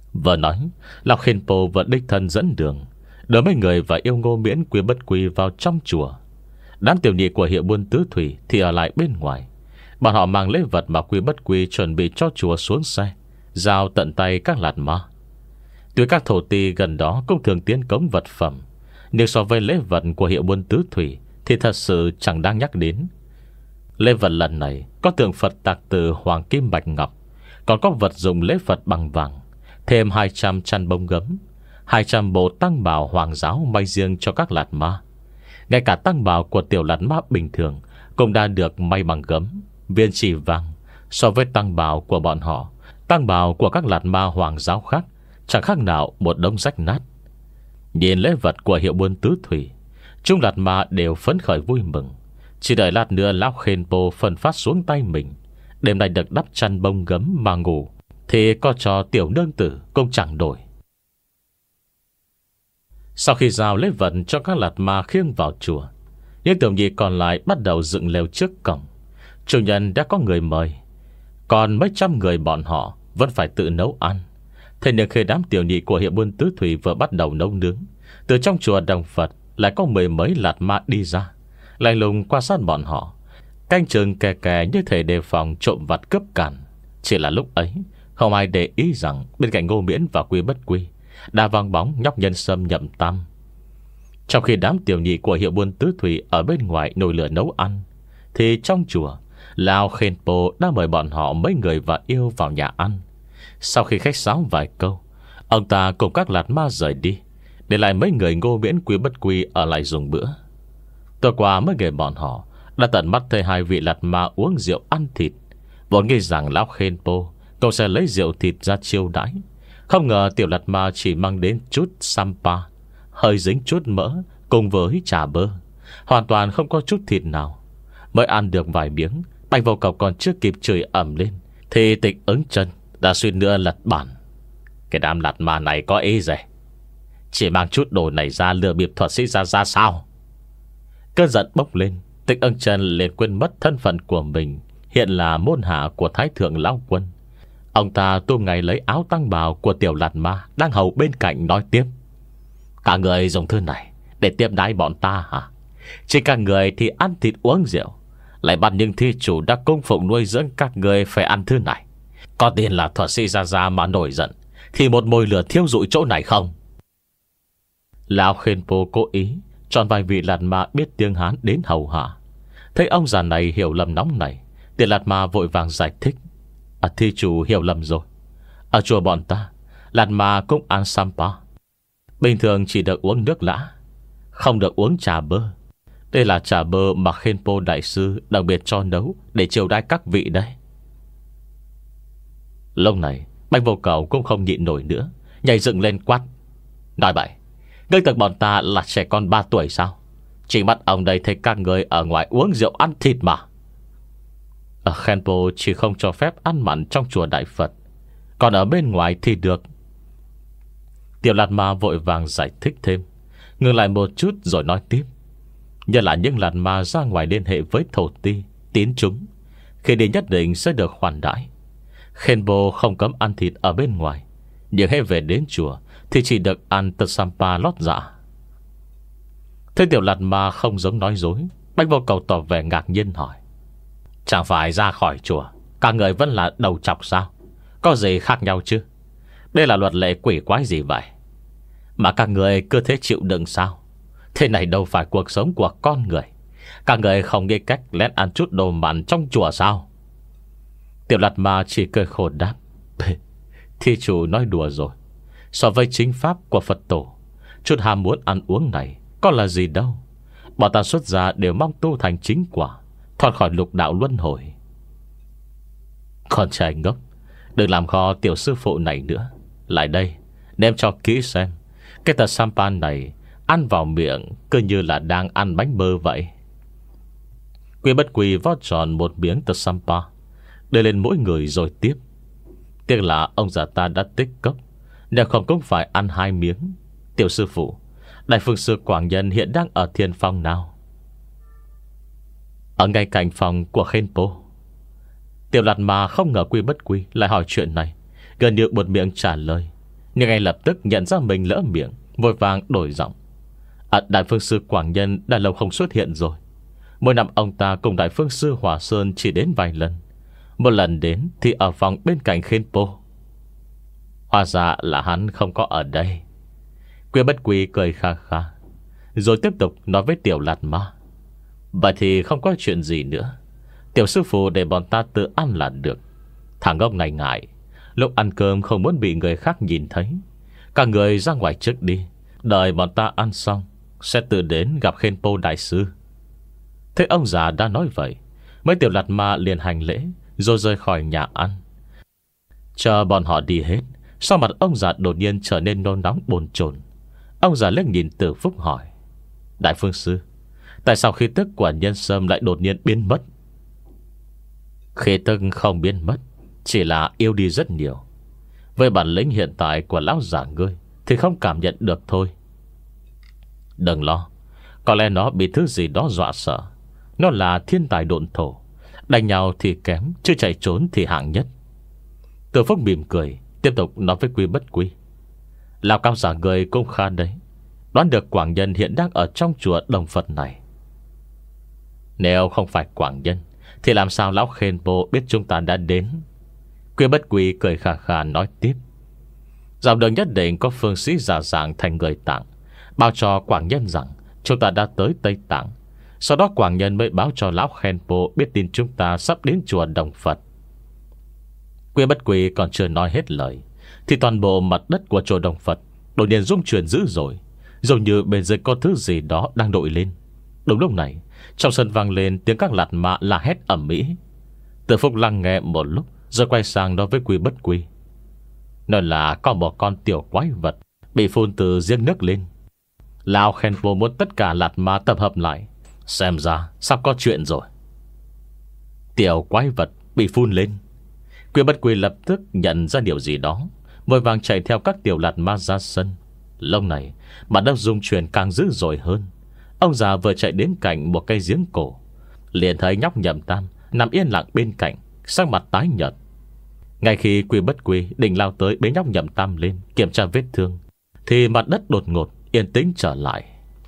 Vừa nói, Lão Khen Po vừa đích thân dẫn đường, đỡ mấy người và yêu Ngô Miễn Quý Bất Quy vào trong chùa. Đám tiểu nhị của hiệu buôn tứ thủy thì ở lại bên ngoài. Bọn họ mang lễ vật mà Quý Bất Quy chuẩn bị cho chùa xuống xe, giao tận tay các lạt ma. Tuy các thổ ti gần đó cũng thường tiến cống vật phẩm, nhưng so với lễ vật của hiệu buôn tứ thủy thì thật sự chẳng đáng nhắc đến. Lễ vật lần này có tượng Phật tạc từ hoàng kim bạch ngọc, còn có vật dụng lễ Phật bằng vàng, thêm hai trăm chăn bông gấm, hai trăm bộ tăng bào hoàng giáo may riêng cho các lạt ma. Ngay cả tăng bào của tiểu lạt ma bình thường cũng đã được may bằng gấm, viên chỉ vàng. So với tăng bào của bọn họ, tăng bào của các lạt ma hoàng giáo khác chẳng khác nào một đống rách nát. Nhìn lễ vật của hiệu buôn tứ thủy, chúng lạt ma đều phấn khởi vui mừng. Chỉ đợi lát nữa Lão Khen Po phân phát xuống tay mình, đêm nay được đắp chăn bông gấm mà ngủ, thì có cho tiểu nương tử cũng chẳng đổi. Sau khi giao lễ vật cho các lạt ma khiêng vào chùa, những tiểu nhị còn lại bắt đầu dựng lều trước cổng. Chủ nhân đã có người mời, còn mấy trăm người bọn họ vẫn phải tự nấu ăn. Thế nên khi đám tiểu nhị của hiệu buôn tứ thủy vừa bắt đầu nấu nướng, từ trong chùa Đồng Phật lại có mười mấy lạt ma đi ra, lạnh lùng quan sát bọn họ, canh chừng kè kè như thể đề phòng trộm vặt cướp cản. Chỉ là lúc ấy không ai để ý rằng bên cạnh Ngô Miễn và Quý Bất Quy đã vang bóng nhóc Nhân Sâm Nhậm Tam. Trong khi đám tiểu nhị của hiệu buôn tứ thủy ở bên ngoài nồi lửa nấu ăn, thì trong chùa Lão Khen Po đã mời bọn họ mấy người và yêu vào nhà ăn. Sau khi khách sáo vài câu, ông ta cùng các lạt ma rời đi, để lại mấy người Ngô Miễn Quý Bất Quy ở lại dùng bữa. Tối qua mấy người bọn họ đã tận mắt thấy hai vị lạt ma uống rượu ăn thịt, vốn nghĩ rằng Lão Khen Po cậu sẽ lấy rượu thịt ra chiêu đãi. Không ngờ tiểu lạt ma chỉ mang đến chút sampa, hơi dính chút mỡ cùng với trà bơ, hoàn toàn không có chút thịt nào. Mới ăn được vài miếng, Bạch Vô Cầu còn chưa kịp chửi ầm lên thì Tịch Ứng Chân đã suýt nữa lật bản. Cái đám lạt ma này có ý gì? Chỉ mang chút đồ này ra lừa bịp thuật sĩ ra ra sao? Cơn giận bốc lên, Tịch Ưng Chân liền quên mất thân phận của mình hiện là môn hạ của Thái Thượng Lão Quân. Ông ta tu ngày lấy áo tăng bào của tiểu lạt ma đang hầu bên cạnh nói tiếp: cả người dùng thứ này để tiếp đái bọn ta hả? Chỉ cả người thì ăn thịt uống rượu, lại bắt những thi chủ đã cung phụng nuôi dưỡng các người phải ăn thứ này. Có tiền là thuật sĩ ra ra mà nổi giận thì một mồi lửa thiêu rụi chỗ này không? Lão Khen Po cố ý chọn vài vị lạt ma biết tiếng Hán đến hầu hạ. Thấy ông già này hiểu lầm nóng này, tiểu lạt ma vội vàng giải thích: à, thi chủ hiểu lầm rồi. Ở chùa bọn ta, lạt ma cũng ăn sampa, bình thường chỉ được uống nước lã, không được uống trà bơ. Đây là trà bơ mà Khen Po đại sư đặc biệt cho nấu để chiêu đãi các vị đấy. Lúc này Bạch Vô Cầu cũng không nhịn nổi nữa, nhảy dựng lên quát: nói bậy, ngươi tưởng bọn ta là trẻ con ba tuổi sao? Chỉ mắt ông đây thấy các người ở ngoài uống rượu ăn thịt mà. Ở Khen Po chỉ không cho phép ăn mặn trong chùa Đại Phật, còn ở bên ngoài thì được. Tiểu lạt ma vội vàng giải thích thêm, ngừng lại một chút rồi nói tiếp: nhất là những lạt ma ra ngoài liên hệ với thổ ti, tín chúng, khi đi nhất định sẽ được khoản đãi. Khen Po không cấm ăn thịt ở bên ngoài, nhưng hễ về đến chùa thì chỉ được ăn tật sampa lót dạ. Thế tiểu lạt ma không giống nói dối, Bạch Vô Cầu tỏ vẻ ngạc nhiên hỏi: chẳng phải ra khỏi chùa các người vẫn là đầu chọc sao? Có gì khác nhau chứ? Đây là luật lệ quỷ quái gì vậy mà các người cứ thế chịu đựng sao? Thế này đâu phải cuộc sống của con người. Các người không nghĩ cách lén ăn chút đồ mặn trong chùa sao? Tiểu lạt ma chỉ cười khổ đáp: thi chủ nói đùa rồi. So với chính pháp của Phật tổ, chút ham muốn ăn uống này có là gì đâu. Bọn ta xuất gia đều mong tu thành chính quả, thoát khỏi lục đạo luân hồi. Con trai ngốc, đừng làm khó tiểu sư phụ này nữa. Lại đây, đem cho kỹ xem. Cái tờ sampan này ăn vào miệng cứ như là đang ăn bánh bơ vậy. Quý Bất Quy vót tròn một miếng tờ sampa, đưa lên mỗi người rồi tiếp: tiếc là ông già ta đã tích cốc, nếu không cũng phải ăn hai miếng. Tiểu sư phụ, Đại Phương Sư Quảng Nhân hiện đang ở thiên phong nào? Ở ngay cạnh phòng của Khen Po. Tiểu lạt ma không ngờ Quý Bất Quy lại hỏi chuyện này, gần như buột miệng trả lời: Nhưng ngay lập tức nhận ra mình lỡ miệng, vội vàng đổi giọng. À, Đại Phương Sư Quảng Nhân đã lâu không xuất hiện rồi. Mỗi năm ông ta cùng Đại Phương Sư Hỏa Sơn chỉ đến vài lần. Một lần đến thì ở phòng bên cạnh Khenpo. Hóa ra là hắn không có ở đây. Quyên Bất Quy cười kha kha, rồi tiếp tục nói với Tiểu Lạt Ma. Vậy thì không có chuyện gì nữa. Tiểu sư phụ để bọn ta tự ăn là được. Thằng ông này ngại, lúc ăn cơm không muốn bị người khác nhìn thấy. Cả người ra ngoài trước đi, đợi bọn ta ăn xong sẽ tự đến gặp Khenpo đại sư. Thế ông già đã nói vậy, mấy Tiểu Lạt Ma liền hành lễ, rồi rời khỏi nhà ăn. Chờ bọn họ đi hết, sau mặt ông già đột nhiên trở nên nôn nóng bồn chồn. Ông già liếc nhìn Từ Phúc hỏi: Đại Phương Sư, tại sao khí tức của Nhân Sâm lại đột nhiên biến mất? Khí tức không biến mất, chỉ là yếu đi rất nhiều. Với bản lĩnh hiện tại của lão già ngươi thì không cảm nhận được thôi. Đừng lo, có lẽ nó bị thứ gì đó dọa sợ. Nó là thiên tài độn thổ, đánh nhau thì kém, chứ chạy trốn thì hạng nhất. Từ Phúc mỉm cười, tiếp tục nói với Quy Bất Quy: Lão cao giả người cũng khá đấy, đoán được Quảng Nhân hiện đang ở trong chùa Đồng Phật này. Nếu không phải Quảng Nhân thì làm sao lão Khenpo biết chúng ta đã đến? Quy Bất Quy cười khà khà nói tiếp: Dạo đường nhất định có phương sĩ giả dạng thành người Tạng, báo cho Quảng Nhân rằng chúng ta đã tới Tây Tạng. Sau đó Quảng Nhân mới báo cho lão Khenpo biết tin chúng ta sắp đến chùa Đồng Phật. Quy Bất Quy còn chưa nói hết lời thì toàn bộ mặt đất của chùa Đồng Phật đột nhiên rung chuyển dữ dội, giống như bên dưới có thứ gì đó đang đội lên. Đúng lúc này, trong sân vang lên tiếng các lạt ma la hét ầm ĩ. Từ Phúc lắng nghe một lúc, rồi quay sang nói với Quy Bất Quy: Nơi là có một con tiểu quái vật bị phun từ giếng nước lên. Lão Khenpo muốn tất cả lạt ma tập hợp lại, xem ra sắp có chuyện rồi. Tiểu quái vật bị phun lên. Quy Bất Quy lập tức nhận ra điều gì đó, vội vàng chạy theo các tiểu lạt ma ra sân. Lúc này mặt đất rung chuyển càng dữ dội hơn. Ông già vừa chạy đến cạnh một cây giếng cổ, liền thấy nhóc Nhậm Tam nằm yên lặng bên cạnh, sắc mặt tái nhợt. Ngay khi Quy Bất Quy định lao tới bế nhóc Nhậm Tam lên kiểm tra vết thương, thì mặt đất đột ngột yên tĩnh trở lại.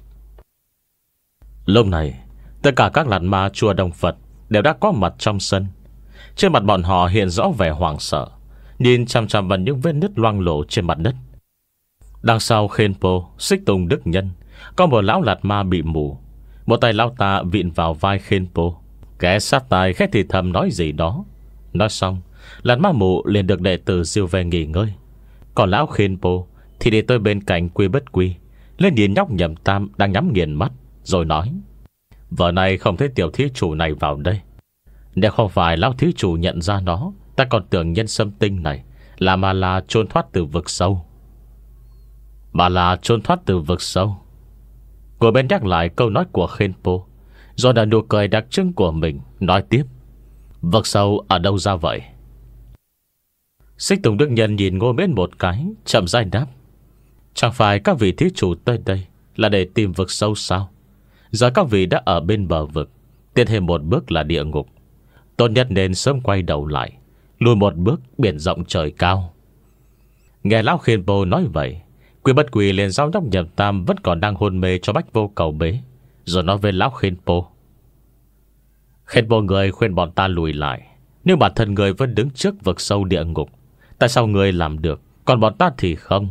Lúc này tất cả các lạt ma chùa Đồng Phật đều đã có mặt trong sân. Trên mặt bọn họ hiện rõ vẻ hoảng sợ, nhìn chằm chằm vào những vết nứt loang lổ trên mặt đất. Đằng sau Khenpo, Xích Tùng Đức Nhân, có một lão lạt ma bị mù. Một tay lão ta vịn vào vai Khenpo, kẻ sát tai khét thì thầm nói gì đó. Nói xong, lạt ma mù liền được đệ tử siêu về nghỉ ngơi. Còn lão Khenpo thì đi tới bên cạnh Quy Bất Quy, lên nhìn nhóc Nhậm Tam đang nhắm nghiền mắt, rồi nói: Vợ này không thấy tiểu thí chủ này vào đây. Nếu không phải lão thí chủ nhận ra nó, ta còn tưởng nhân sâm tinh này là mà là trốn thoát từ vực sâu. Mà là trốn thoát từ vực sâu. Cô bên nhắc lại câu nói của Khenpo, rồi đã nụ cười đặc trưng của mình, nói tiếp: Vực sâu ở đâu ra vậy? Xích Tùng Đức Nhân nhìn Ngô Miễn một cái, chậm rãi đáp: Chẳng phải các vị thí chủ tới đây là để tìm vực sâu sao? Giờ các vị đã ở bên bờ vực, tiến thêm một bước là địa ngục. Tốt nhất nên sớm quay đầu lại, lùi một bước biển rộng trời cao. Nghe lão Khenpo nói vậy, Quy Bất Quy liền giao nhóc Nhậm Tam vẫn còn đang hôn mê cho Bách Vô Cầu bế, rồi nói với lão Khenpo: Khenpo người khuyên bọn ta lùi lại, nhưng bản thân người vẫn đứng trước vực sâu địa ngục. Tại sao người làm được, còn bọn ta thì không?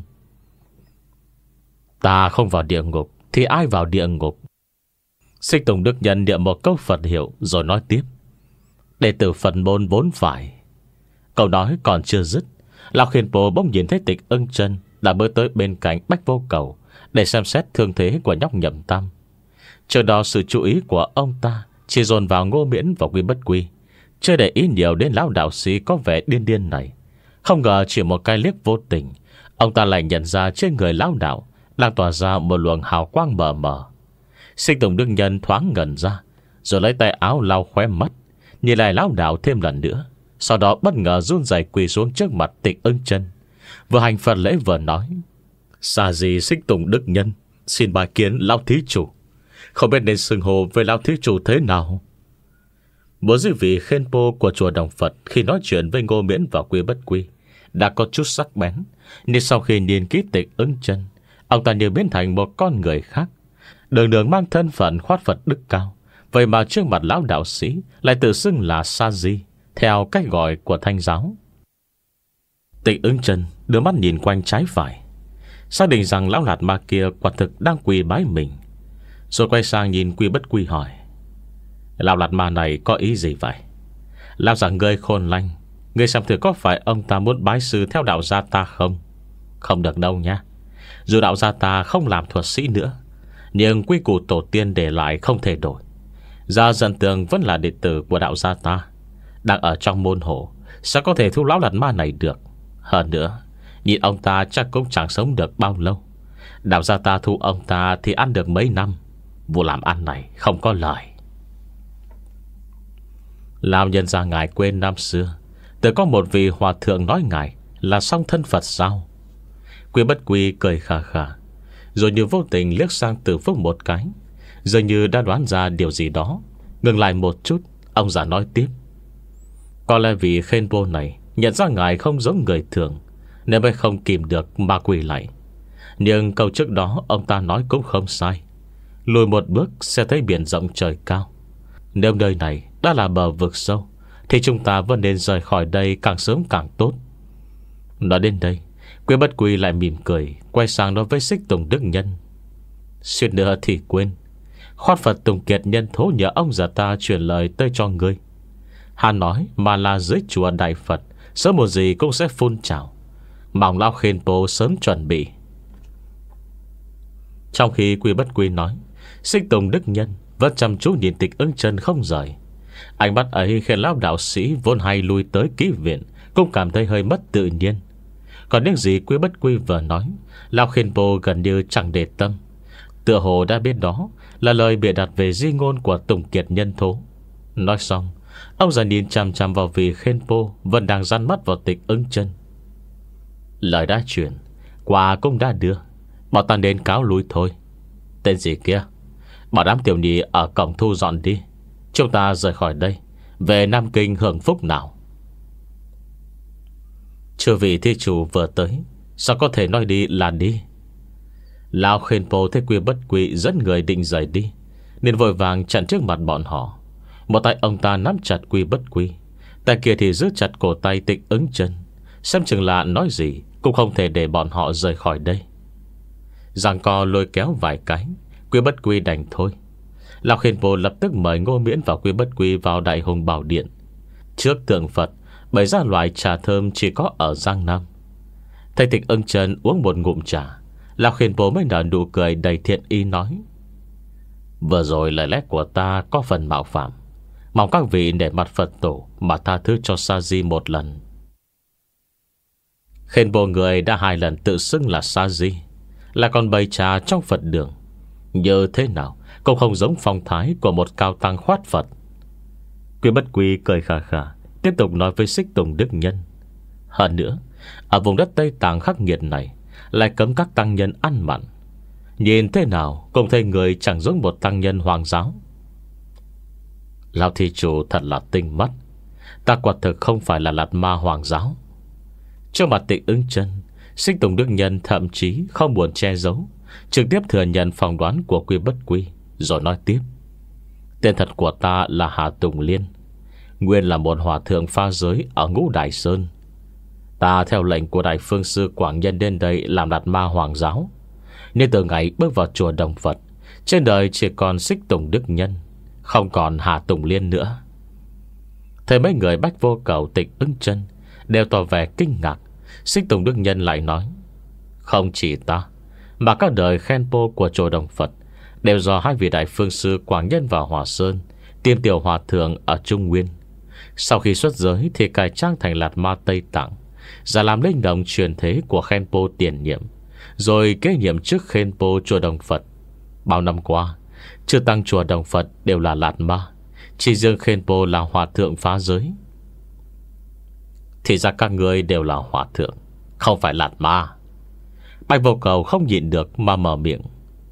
Ta không vào địa ngục thì ai vào địa ngục? Xích Tùng Đức Nhân niệm một câu Phật hiệu, rồi nói tiếp: Đệ tử Phật môn vốn phải. Câu nói còn chưa dứt, lão Khenpo bỗng nhìn thấy Tịch Ưng Chân đã bước tới bên cạnh Bách Vô Cầu để xem xét thương thế của nhóc Nhậm Tam. Trước đó sự chú ý của ông ta chỉ dồn vào Ngô Miễn và Quy Bất Quy, chưa để ý nhiều đến lão đạo sĩ có vẻ điên điên này. Không ngờ chỉ một cái liếc vô tình, ông ta lại nhận ra trên người lão đạo đang tỏa ra một luồng hào quang mờ mờ. Xích Tùng Đức Nhân thoáng ngẩn ra, rồi lấy tay áo lau khóe mắt, nhìn lại lão đạo thêm lần nữa. Sau đó bất ngờ run rẩy quỳ xuống trước mặt Tịch Ưng Chân, vừa hành Phật lễ vừa nói: Xa gì Xích Tùng Đức Nhân, xin bài kiến lão thí chủ. Không biết nên xưng hô với lão thí chủ thế nào? Một dư vị Khenpo của chùa Đồng Phật khi nói chuyện với Ngô Miễn và Quy Bất Quy đã có chút sắc bén, Nhưng sau khi nhìn kỹ Tịch Ứng Chân, ông ta như biến thành một con người khác, đường đường mang thân phận khoát Phật đức cao. Vậy mà trước mặt lão đạo sĩ lại tự xưng là Sa Di, theo cách gọi của Thanh giáo. Tịch Ứng Chân đưa mắt nhìn quanh trái phải, xác định rằng lão lạt ma kia quả thực đang quỳ bái mình, rồi quay sang nhìn Quy Bất Quy hỏi: lão lạt ma này có ý gì vậy? Lão rằng ngươi khôn lanh, ngươi xem thử có phải ông ta muốn bái sư theo đạo gia ta không? Không được đâu nha. Dù đạo gia ta không làm thuật sĩ nữa, nhưng quy củ tổ tiên để lại không thể đổi. Gia Dân Tường vẫn là đệ tử của đạo gia ta, đang ở trong môn hộ, sao có thể thu lão lạt ma này được? Hơn nữa, nhìn ông ta chắc cũng chẳng sống được bao lâu. Đạo gia ta thu ông ta thì ăn được mấy năm. Vụ làm ăn này không có lời. Làm nhân gia ngài quên năm xưa từng có một vị hòa thượng nói ngài là song thân Phật sao? Quy Bất Quy cười khà khà, rồi như vô tình liếc sang Từ Phúc một cái, dường như đã đoán ra điều gì đó. Ngừng lại một chút, ông già nói tiếp: có lẽ vì Khen Vô này nhận ra ngài không giống người thường, nên mới không kìm được mà quỳ lại. Nhưng câu trước đó ông ta nói cũng không sai. Lùi một bước sẽ thấy biển rộng trời cao. Nếu nơi này đã là bờ vực sâu, thì chúng ta vẫn nên rời khỏi đây càng sớm càng tốt. Nói đến đây, Quy Bất Quy lại mỉm cười, quay sang nói với Xích Tùng Đức Nhân: suýt nữa thì quên, khoát Phật Tùng Kiệt nhân thố nhờ ông già ta truyền lời tới cho ngươi. Hắn nói mà là dưới chùa Đại Phật sớm một gì cũng sẽ phun trào, mong lão Khen Pô sớm chuẩn bị. Trong khi Quy Bất Quy nói, Xích Tùng Đức Nhân vẫn chăm chú nhìn Tịch Ứng Chân không rời. Ánh mắt ấy khiến lão đạo sĩ vốn hay lui tới ký viện cũng cảm thấy hơi mất tự nhiên. Còn những gì Quy Bất Quy vừa nói, lão Khen Pô gần như chẳng để tâm, tựa hồ đã biết đó là lời bịa đặt về di ngôn của Tùng Kiệt nhân thố. Nói xong, ông già nhìn chằm chằm vào vị Khen Pô vẫn đang dán mắt vào Tịch Ứng Chân. Lời đã truyền, quà cũng đã đưa, bảo ta đến cáo lui thôi. Tên gì kia, bảo đám tiểu nhị ở cổng thu dọn đi. Chúng ta rời khỏi đây, về Nam Kinh hưởng phúc nào. Chư vị thi chủ vừa tới, sao có thể nói đi là đi? Lão Khen Pô thấy Quy Bất Quy dẫn người định rời đi, nên vội vàng chặn trước mặt bọn họ. Một tay ông ta nắm chặt Quy Bất Quy, tay kia thì giữ chặt cổ tay Tịch Ứng Chân, xem chừng là nói gì cũng không thể để bọn họ rời khỏi đây. Giằng co lôi kéo vài cái, Quy Bất Quy đành thôi. Lão Khen Pô lập tức mời Ngô Miễn và Quy Bất Quy vào Đại Hùng Bảo Điện. Trước tượng Phật bày ra loại trà thơm chỉ có ở Giang Nam. Thầy Tịch Ứng Chân uống một ngụm trà, Lão Khen Pô mới nở nụ cười đầy thiện ý nói: vừa rồi lời lẽ của ta có phần mạo phạm, mong các vị để mặt Phật tổ mà tha thứ cho Sa Di một lần. Khen Pô người đã hai lần tự xưng là Sa Di, là còn bày trà trong Phật đường, như thế nào cũng không giống phong thái của một cao tăng khoát Phật. Quy Bất Quy cười khà khà, tiếp tục nói với Xích Tùng Đức Nhân: hơn nữa, ở vùng đất Tây Tạng khắc nghiệt này lại cấm các tăng nhân ăn mặn. Nhìn thế nào cũng thấy người chẳng giống một tăng nhân hoàng giáo. Lão thi chủ thật là tinh mắt, ta quả thực không phải là lạt ma hoàng giáo. Trước mặt Tịch Ứng Chân, Xích Tùng Đức Nhân thậm chí không buồn che giấu, trực tiếp thừa nhận phỏng đoán của Quy Bất Quy, rồi nói tiếp: tên thật của ta là Hà Tùng Liên, nguyên là một hòa thượng pha giới ở Ngũ Đại Sơn. Ta theo lệnh của Đại Phương Sư Quảng Nhân đến đây làm lạt ma hoàng giáo, nên từ ngày bước vào chùa Đồng Phật, trên đời chỉ còn Xích Tùng Đức Nhân, không còn Hà Tùng Liên nữa. Thấy mấy người Bách Vô Cầu, Tịch Ứng Chân đều tỏ vẻ kinh ngạc, Xích Tùng Đức Nhân lại nói: không chỉ ta, mà các đời Khen Pô của chùa Đồng Phật đều do hai vị Đại Phương Sư Quảng Nhân và Hòa Sơn, Tiêm Tiểu Hòa Thượng ở Trung Nguyên. Sau khi xuất giới thì cải trang thành lạt ma Tây Tạng, giả làm linh đồng truyền thế của Khen Pô tiền nhiệm, rồi kế nhiệm trước Khen Pô chùa Đồng Phật. Bao năm qua, chư tăng chùa Đồng Phật đều là lạt ma, chỉ riêng Khen Pô là hòa thượng phá giới. Thì ra các người đều là hòa thượng, không phải lạt ma. Bạch Vô Cầu không nhịn được mà mở miệng.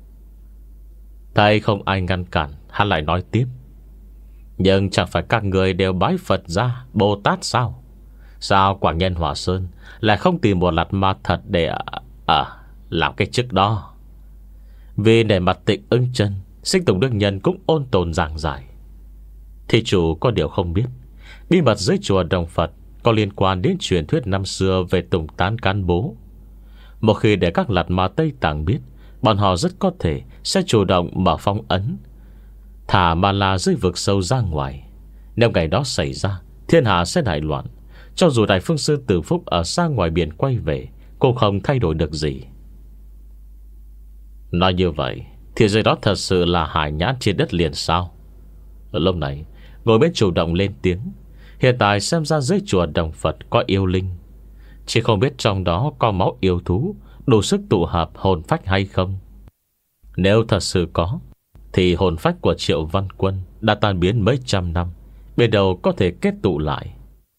Thấy không ai ngăn cản, hắn lại nói tiếp: nhưng chẳng phải các người đều bái Phật ra Bồ Tát sao? Sao Quảng Nhân Hòa Sơn lại không tìm một lạt ma thật để à, à, làm cái chức đó? Vì để mặt Tịnh Ưng Chân, Xích Tùng Đức Nhân cũng ôn tồn giảng giải. Thì chủ có điều không biết, bí mật dưới chùa Đồng Phật có liên quan đến truyền thuyết năm xưa về tùng tán cán bố. Một khi để các lạt ma Tây Tạng biết, bọn họ rất có thể sẽ chủ động mở phong ấn, thả Ma La dưới vực sâu ra ngoài. Nếu ngày đó xảy ra, thiên hạ sẽ đại loạn. Cho dù Đại Phương Sư Tử Phúc ở xa ngoài biển quay về, cũng không thay đổi được gì. Nói như vậy thì dưới đó thật sự là hải nhãn trên đất liền sao? Ở lúc này ngồi bên chủ động lên tiếng. Hiện tại xem ra dưới chùa Đồng Phật có yêu linh, chỉ không biết trong đó có máu yêu thú đủ sức tụ hợp hồn phách hay không. Nếu thật sự có, thì hồn phách của Triệu Văn Quân đã tan biến mấy trăm năm, bên đầu có thể kết tụ lại.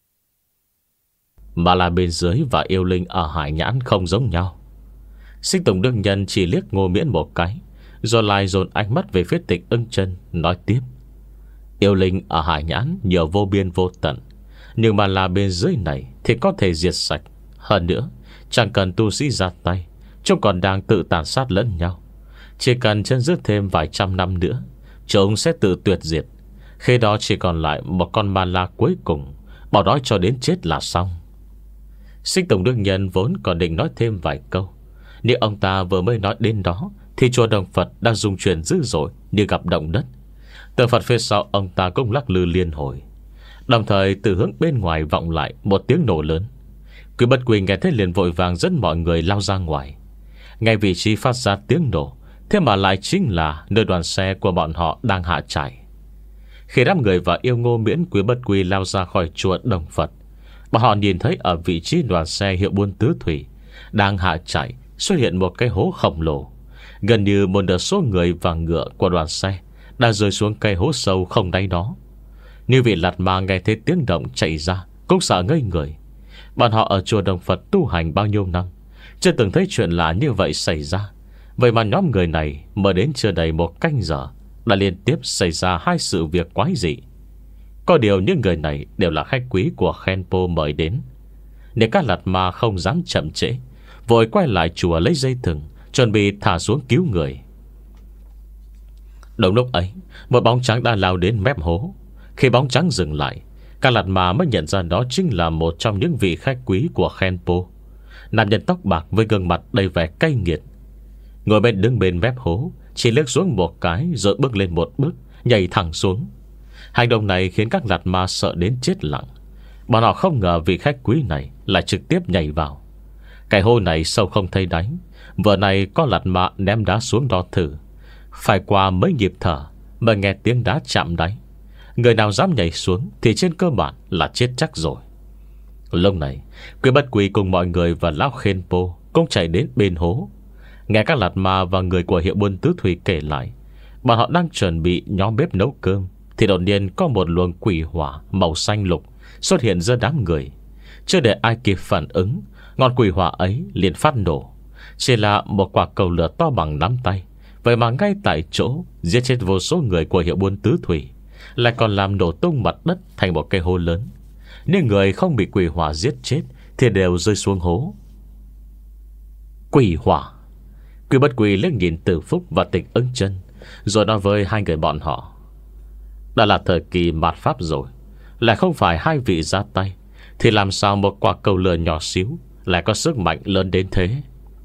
Mà là bên dưới và yêu linh ở hải nhãn không giống nhau. Xích Tùng Đức Nhân chỉ liếc Ngô Miễn một cái, rồi lại dồn ánh mắt về phía Tịnh Ưng Chân, nói tiếp. Yêu linh ở hải nhãn nhiều vô biên vô tận, nhưng mà là bên dưới này thì có thể diệt sạch. Hơn nữa, chẳng cần tu sĩ ra tay, chúng còn đang tự tàn sát lẫn nhau. Chỉ cần chân giữ thêm vài trăm năm nữa, chúng sẽ tự tuyệt diệt. Khi đó chỉ còn lại một con ma la cuối cùng, bảo đói cho đến chết là xong. Xích Tùng Đức Nhân vốn còn định nói thêm vài câu, nhưng ông ta vừa mới nói đến đó thì chùa Đồng Phật đang rung chuyển dữ dội như gặp động đất. Tượng Phật phía sau ông ta cũng lắc lư liên hồi. Đồng thời từ hướng bên ngoài vọng lại một tiếng nổ lớn. Quý Bất Quỳ nghe thấy liền vội vàng dẫn mọi người lao ra ngoài. Ngay vị trí phát ra tiếng nổ, thế mà lại chính là nơi đoàn xe của bọn họ đang hạ trải. Khi đám người và yêu Ngô Miễn, Quý Bất Quỳ lao ra khỏi chùa Đồng Phật, bọn họ nhìn thấy ở vị trí đoàn xe hiệu buôn tứ thủy đang hạ trải xuất hiện một cái hố khổng lồ. Gần như một nửa số người và ngựa của đoàn xe đã rơi xuống cây hố sâu không đáy đó. Như vị lạt ma nghe thấy tiếng động chạy ra cũng sợ ngây người. Bọn họ ở chùa Đồng Phật tu hành bao nhiêu năm, chưa từng thấy chuyện lạ như vậy xảy ra. Vậy mà nhóm người này mới đến chưa đầy một canh giờ đã liên tiếp xảy ra hai sự việc quái dị. Có điều những người này đều là khách quý của Khenpo mời đến, nên các lạt ma không dám chậm trễ, vội quay lại chùa lấy dây thừng, chuẩn bị thả xuống cứu người. Đúng lúc ấy, một bóng trắng đã lao đến mép hố. Khi bóng trắng dừng lại, các lạt ma mới nhận ra đó chính là một trong những vị khách quý của Khenpo. Nam nhân tóc bạc với gương mặt đầy vẻ cay nghiệt, ngồi bên đứng bên mép hố, chỉ liếc xuống một cái rồi bước lên một bước, nhảy thẳng xuống. Hành động này khiến các lạt ma sợ đến chết lặng. Bọn họ không ngờ vị khách quý này lại trực tiếp nhảy vào. Cái hố này sâu không thấy đáy. Vừa này có lạt ma ném đá xuống đó thử. Phải qua mấy nhịp thở mà nghe tiếng đá chạm đáy. Người nào dám nhảy xuống thì trên cơ bản là chết chắc rồi. Lúc này Quý Bất Quỳ cùng mọi người và lão Khenpo cũng chạy đến bên hố. Nghe các lạt ma và người của hiệu buôn tứ thủy kể lại, bọn họ đang chuẩn bị nhóm bếp nấu cơm, thì đột nhiên có một luồng quỷ hỏa màu xanh lục xuất hiện giữa đám người. Chưa để ai kịp phản ứng, ngọn quỷ hỏa ấy liền phát nổ. Chỉ là một quả cầu lửa to bằng nắm tay, vậy mà ngay tại chỗ giết chết vô số người của hiệu buôn tứ thủy, lại còn làm nổ tung mặt đất thành một cái hố lớn. Những người không bị quỷ hỏa giết chết thì đều rơi xuống hố. Quỷ hỏa. Quý Bất Quỳ liếc nhìn Tử Phúc và Tịnh Ưng Chân, rồi nói với hai người bọn họ: đã là thời kỳ mạt pháp rồi, lại không phải hai vị ra tay, thì làm sao một quả cầu lửa nhỏ xíu lại có sức mạnh lớn đến thế?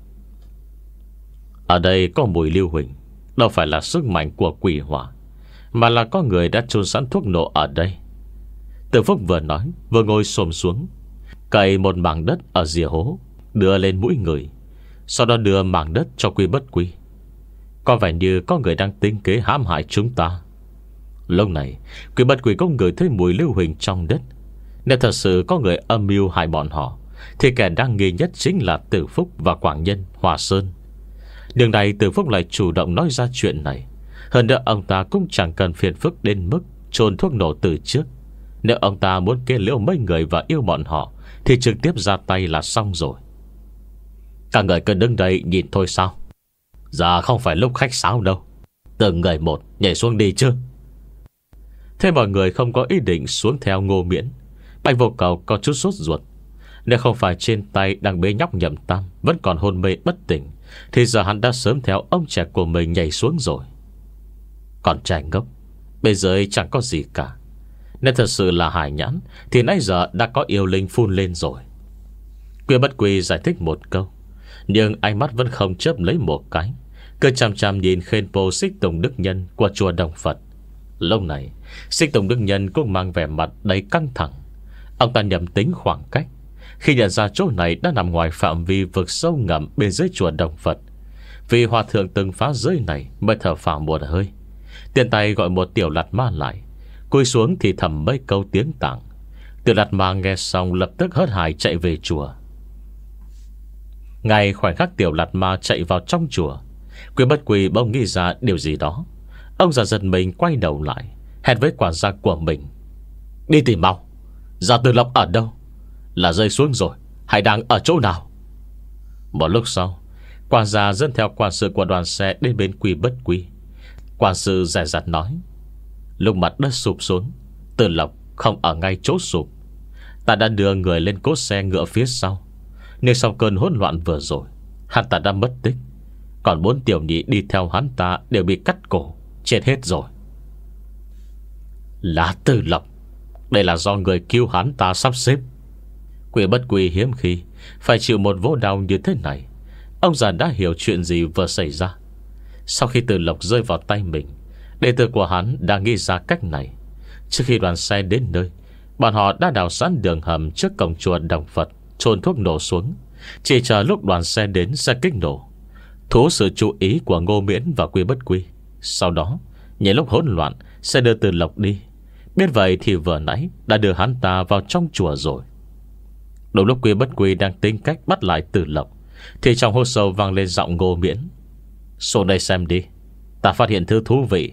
Ở đây có mùi lưu huỳnh, đâu phải là sức mạnh của quỷ hỏa, mà là có người đã chôn sẵn thuốc nổ ở đây. Tử Phúc vừa nói vừa ngồi xổm xuống, cày một mảng đất ở rìa hố, đưa lên mũi người, sau đó đưa mảng đất cho Quý Bất Quỳ. Có vẻ như có người đang tính kế hãm hại chúng ta. Lúc này Quý Bất Quỳ cũng ngửi thấy mùi lưu huỳnh trong đất. Nếu thật sự có người âm mưu hại bọn họ, thì kẻ đang nghi nhất chính là Tử Phúc và Quảng Nhân Hòa Sơn. Đường này Tử Phúc lại chủ động nói ra chuyện này. Hơn nữa ông ta cũng chẳng cần phiền phức đến mức chôn thuốc nổ từ trước. Nếu ông ta muốn kết liễu mấy người và yêu bọn họ, thì trực tiếp ra tay là xong rồi. Cả người cứ đứng đây nhìn thôi sao? Giờ không phải lúc khách sáo đâu, từng người một nhảy xuống đi chứ. Thế mọi người không có ý định xuống theo Ngô Miễn. Bạch Vô Cầu có chút sốt ruột. Nếu không phải trên tay đang bế nhóc Nhậm Tam vẫn còn hôn mê bất tỉnh, thì giờ hắn đã sớm theo ông trẻ của mình nhảy xuống rồi. Còn trai ngốc, bây giờ chẳng có gì cả. Nếu thật sự là hải nhãn thì nãy giờ đã có yêu linh phun lên rồi. Quyên Bất Quy giải thích một câu, nhưng ánh mắt vẫn không chớp lấy một cái, cứ chăm chăm nhìn Khên Pô Xích Tùng Đức Nhân của chùa Đồng Phật. Lúc này Xích Tùng Đức Nhân cũng mang vẻ mặt đầy căng thẳng. Ông ta nhầm tính khoảng cách, khi nhận ra chỗ này đã nằm ngoài phạm vi vực sâu ngầm bên dưới chùa Đồng Phật. Vì hòa thượng từng phá giới này mới thở phào một hơi, tiện tay gọi một Tiểu Lạt Ma lại, cúi xuống thì thầm mấy câu tiếng Tạng. Tiểu Lạt Ma nghe xong lập tức hớt hải chạy về chùa. Ngay khoảnh khắc Tiểu Lạt Ma chạy vào trong chùa, Quyên Bất Quy bỗng nghĩ ra điều gì đó. Ông già giật mình quay đầu lại, hét với quản gia của mình: đi tìm mau, Gia Tử Lộc ở đâu? Là rơi xuống rồi hay đang ở chỗ nào? Một lúc sau, quản gia dẫn theo quản sự của đoàn xe đến bên Quy Bất Quy. Quản sự dè dặt nói: lúc mặt đất sụp xuống, Tử Lộc không ở ngay chỗ sụp. Ta đã đưa người lên cốt xe ngựa phía sau, nhưng sau cơn hỗn loạn vừa rồi, hắn ta đã mất tích. Còn bốn tiểu nhị đi theo hắn ta đều bị cắt cổ, chết hết rồi. Là Tử Lộc. Đây là do người cứu hắn ta sắp xếp. Quy Bất Quy hiếm khi phải chịu một vố đau như thế này. Ông già đã hiểu chuyện gì vừa xảy ra. Sau khi Tử Lộc rơi vào tay mình, đệ tử của hắn đã nghĩ ra cách này. Trước khi đoàn xe đến nơi, bọn họ đã đào sẵn đường hầm trước cổng chùa Đồng Phật, chôn thuốc nổ xuống, chỉ chờ lúc đoàn xe đến sẽ kích nổ, thu sự chú ý của Ngô Miễn và Quy Bất Quy. Sau đó nhảy lúc hỗn loạn sẽ đưa Tử Lộc đi. Biết vậy thì vừa nãy đã đưa hắn ta vào trong chùa rồi. Đúng lúc Quy Bất Quy đang tính cách bắt lại Tử Lộc, thì trong hố sâu vang lên giọng Ngô Miễn: xuống đây xem đi, ta phát hiện thứ thú vị.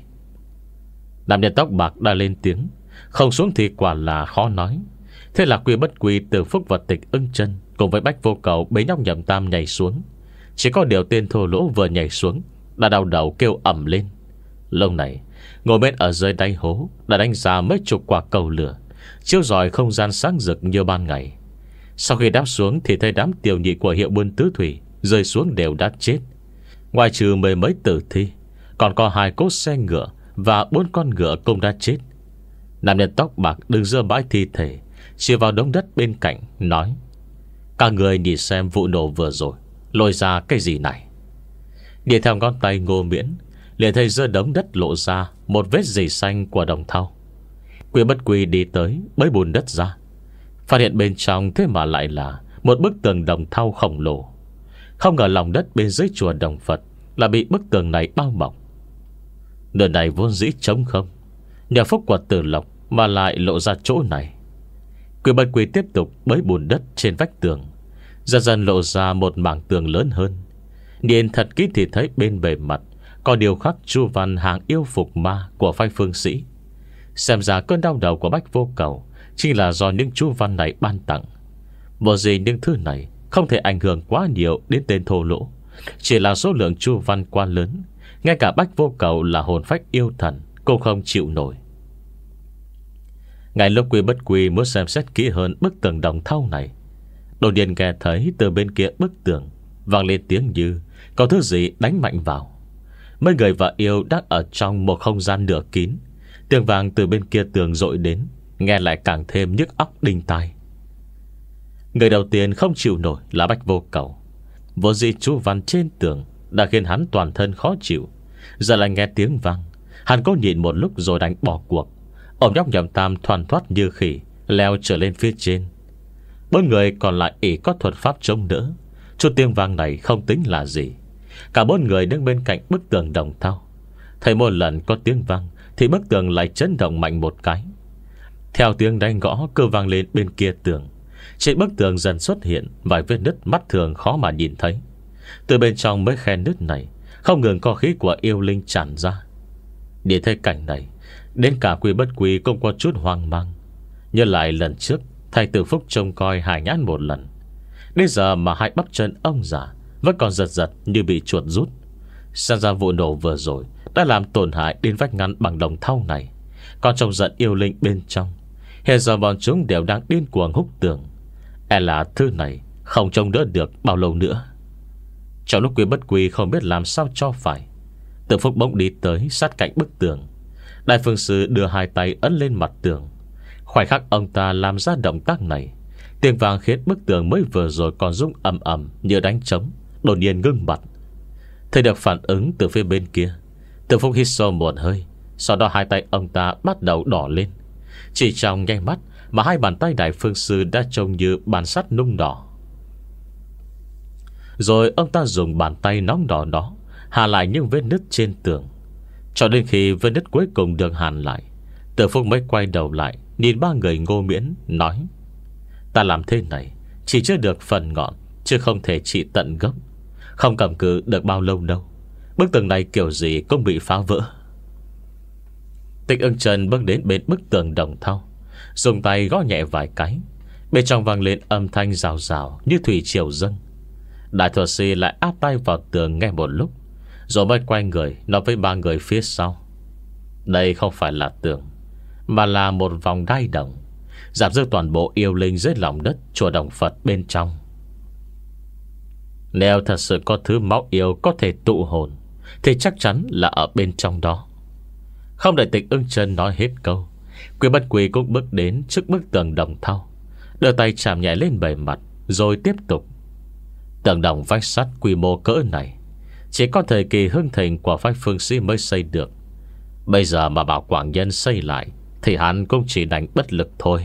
Nam nhân tóc bạc đã lên tiếng, không xuống thì quả là khó nói. Thế là Quy Bất Quy, Từ Phúc và Tịch Ưng Chân cùng với Bách Vô Cầu bế nhóc Nhậm Tam nhảy xuống. Chỉ có điều tên thô lỗ vừa nhảy xuống đã đau đầu kêu ầm lên. Lúc này ngồi bên ở dưới đáy hố đã đánh ra mấy chục quả cầu lửa, chiếu rọi không gian sáng rực như ban ngày. Sau khi đáp xuống thì thấy đám tiểu nhị của hiệu buôn tứ thủy rơi xuống đều đã chết. Ngoài trừ mười mấy tử thi, còn có hai cỗ xe ngựa và bốn con ngựa cũng đã chết. Nam nhân tóc bạc đứng giữa bãi thi thể, chỉ vào đống đất bên cạnh nói: các người nhìn xem vụ nổ vừa rồi lôi ra cái gì này. Đi theo ngón tay Ngô Miễn, liền thấy giữa đống đất lộ ra một vết dì xanh của đồng thau. Quy Bất Quy đi tới bới bùn đất ra, phát hiện bên trong thế mà lại là một bức tường đồng thau khổng lồ. Không ngờ lòng đất bên dưới chùa Đồng Phật là bị bức tường này bao bọc. Nơi này vốn dĩ trống không, nhờ phúc của Tử Lộc mà lại lộ ra chỗ này. Quy Bất Quy tiếp tục bới bùn đất trên vách tường, dần dần lộ ra một mảng tường lớn hơn. Nhìn thật kỹ thì thấy bên bề mặt có điều khắc chu văn hàng yêu phục ma của phái phương sĩ. Xem ra cơn đau đầu của Bách Vô Cầu chính là do những chu văn này ban tặng. Vô gì những thứ này không thể ảnh hưởng quá nhiều đến tên thô lỗ, chỉ là số lượng chu văn quá lớn, ngay cả Bách Vô Cầu là hồn phách yêu thần cũng không chịu nổi. Ngay lúc Quy Bất Quy muốn xem xét kỹ hơn bức tường đồng thau này, đột nhiên nghe thấy từ bên kia bức tường vang lên tiếng như có thứ gì đánh mạnh vào. Mấy người vợ yêu đang ở trong một không gian nửa kín. Tiếng vang từ bên kia tường dội đến, nghe lại càng thêm nhức óc đinh tai. Người đầu tiên không chịu nổi là Bách Vô Cầu. Vô dĩ chú văn trên tường đã khiến hắn toàn thân khó chịu. Giờ lại nghe tiếng vang, hắn có nhịn một lúc rồi đánh bỏ cuộc, ôm nhóc Nhậm Tam thoăn thoắt như khỉ leo trở lên phía trên. Bốn người còn lại ỷ có thuật pháp chống đỡ. Chút tiếng vang này không tính là gì. Cả bốn người đứng bên cạnh bức tường đồng thau, thấy một lần có tiếng vang thì bức tường lại chấn động mạnh một cái. Theo tiếng đánh gõ cứ vang lên bên kia tường, trên bức tường dần xuất hiện vài vết nứt mắt thường khó mà nhìn thấy. Từ bên trong mấy khe nứt này không ngừng có khí của yêu linh tràn ra. Để thấy cảnh này, đến cả Quy Bất Quy cũng có chút hoang mang. Nhớ lại lần trước thầy Từ Phúc trông coi Hải Nhãn một lần, đến giờ mà hai bắp chân ông già vẫn còn giật giật như bị chuột rút. Xem ra vụ nổ vừa rồi đã làm tổn hại đến vách ngăn bằng đồng thau này. Còn trông giận yêu linh bên trong, Hiện giờ bọn chúng đều đang điên cuồng húc tường. E là thứ này không trông đỡ được bao lâu nữa. Trong lúc Quý Bất Quy không biết làm sao cho phải, Tưởng Phúc bỗng đi tới sát cạnh bức tường. Đại phương sư đưa hai tay ấn lên mặt tường. Khoảnh khắc ông ta làm ra động tác này, tiếng vàng khiến bức tường mới vừa rồi còn rung ầm ầm như đánh trống đột nhiên ngưng bặt. Thấy được phản ứng từ phía bên kia, Tưởng Phúc hít sâu một hơi. Sau đó hai tay ông ta bắt đầu đỏ lên. Chỉ trong nháy mắt mà hai bàn tay đại phương sư đã trông như bàn sắt nung đỏ. Rồi ông ta dùng bàn tay nóng đỏ đó hạ lại những vết nứt trên tường. Cho đến khi vết nứt cuối cùng được hàn lại, Tưởng Phúc mới quay đầu lại nhìn ba người Ngô Miễn, nói: ta làm thế này chỉ chưa được phần ngọn, chứ không thể trị tận gốc. Không cầm cự được bao lâu đâu. Bức tường này kiểu gì cũng bị phá vỡ. Tịch Ưng Chân bước đến bên bức tường đồng thau, dùng tay gõ nhẹ vài cái. Bên trong vang lên âm thanh rào rào như thủy triều dâng. Đại thuật sĩ lại áp tay vào tường nghe một lúc, rồi mới quay người nói với ba người phía sau: đây không phải là tường, mà là một vòng đai đồng, giảm dư toàn bộ yêu linh dưới lòng đất chùa Đồng Phật bên trong. Nếu thật sự có thứ máu yêu có thể tụ hồn, thì chắc chắn là ở bên trong đó. Không đợi Tịch Ưng Chân nói hết câu, Quý Bất Quy cũng bước đến trước bức tường đồng thau, đưa tay chạm nhẹ lên bề mặt, rồi tiếp tục: tường đồng vách sắt quy mô cỡ này chỉ có thời kỳ hưng thịnh của phái phương sĩ mới xây được. Bây giờ mà bảo Quảng Nhân xây lại thì hắn cũng chỉ đành bất lực thôi.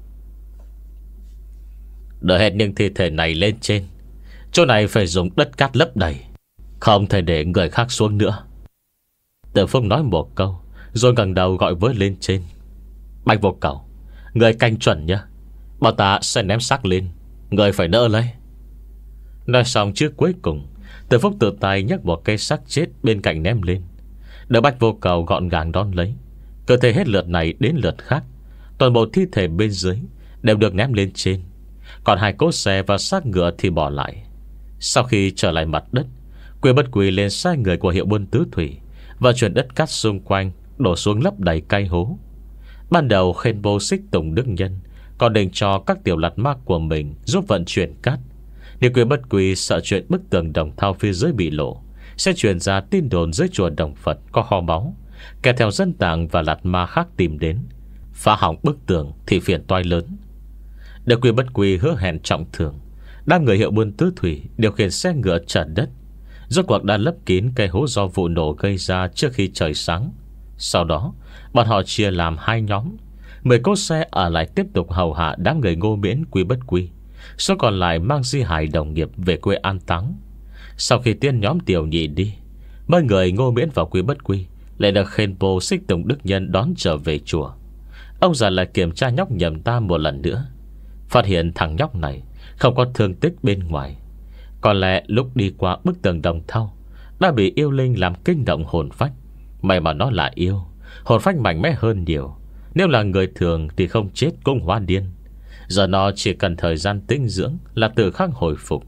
Đợi hết những thi thể này lên trên, chỗ này phải dùng đất cát lấp đầy, không thể để người khác xuống nữa. Tưởng Phúc nói một câu, rồi ngẩng đầu gọi với lên trên: Bạch Vô Cầu, người canh chuẩn nhé, bọn ta sẽ ném xác lên, người phải đỡ lấy. Nói xong trước cuối cùng, Tưởng Phúc tự tay nhấc một cây xác chết bên cạnh ném lên. Đỡ Bạch Vô Cầu gọn gàng đón lấy. Cơ thể hết lượt này đến lượt khác, toàn bộ thi thể bên dưới đều được ném lên trên. Còn hai cỗ xe và xác ngựa thì bỏ lại. Sau khi trở lại mặt đất, Quý Bất Quy lên sai người của hiệu buôn tứ thủy và chuyển đất cát xung quanh đổ xuống lấp đầy cây hố. Ban đầu Khên Vô Xích Tùng Đức Nhân còn định cho các tiểu lạt ma của mình giúp vận chuyển cát. Nhưng Quý Bất Quy sợ chuyện bức tường đồng thau phía dưới bị lộ sẽ truyền ra tin đồn dưới chùa Đồng Phật có kho báu, kèm theo dân tạng và lạt ma khác tìm đến, phá hỏng bức tường thì phiền toái lớn. Được Quý Bất Quy hứa hẹn trọng thưởng, đám người hiệu buôn tứ thủy điều khiển xe ngựa chở đất, rốt cuộc đã lấp kín cây hố do vụ nổ gây ra trước khi trời sáng. Sau đó bọn họ chia làm hai nhóm. Mười cỗ xe ở lại tiếp tục hầu hạ đám người Ngô Miễn, Quý Bất Quy. Số còn lại mang di hài đồng nghiệp về quê an táng. Sau khi tiên nhóm tiểu nhị đi, mấy người Ngô Miễn và Quý Bất Quy lại được Khên Vô Xích Tùng Đức Nhân đón trở về chùa. Ông già lại kiểm tra nhóc nhầm ta một lần nữa, phát hiện thằng nhóc này không có thương tích bên ngoài. Có lẽ lúc đi qua bức tường đồng thau đã bị yêu linh làm kinh động hồn phách. May mà nó là yêu, hồn phách mạnh mẽ hơn nhiều. Nếu là người thường thì không chết cũng hóa điên. Giờ nó chỉ cần thời gian tinh dưỡng là tự khắc hồi phục.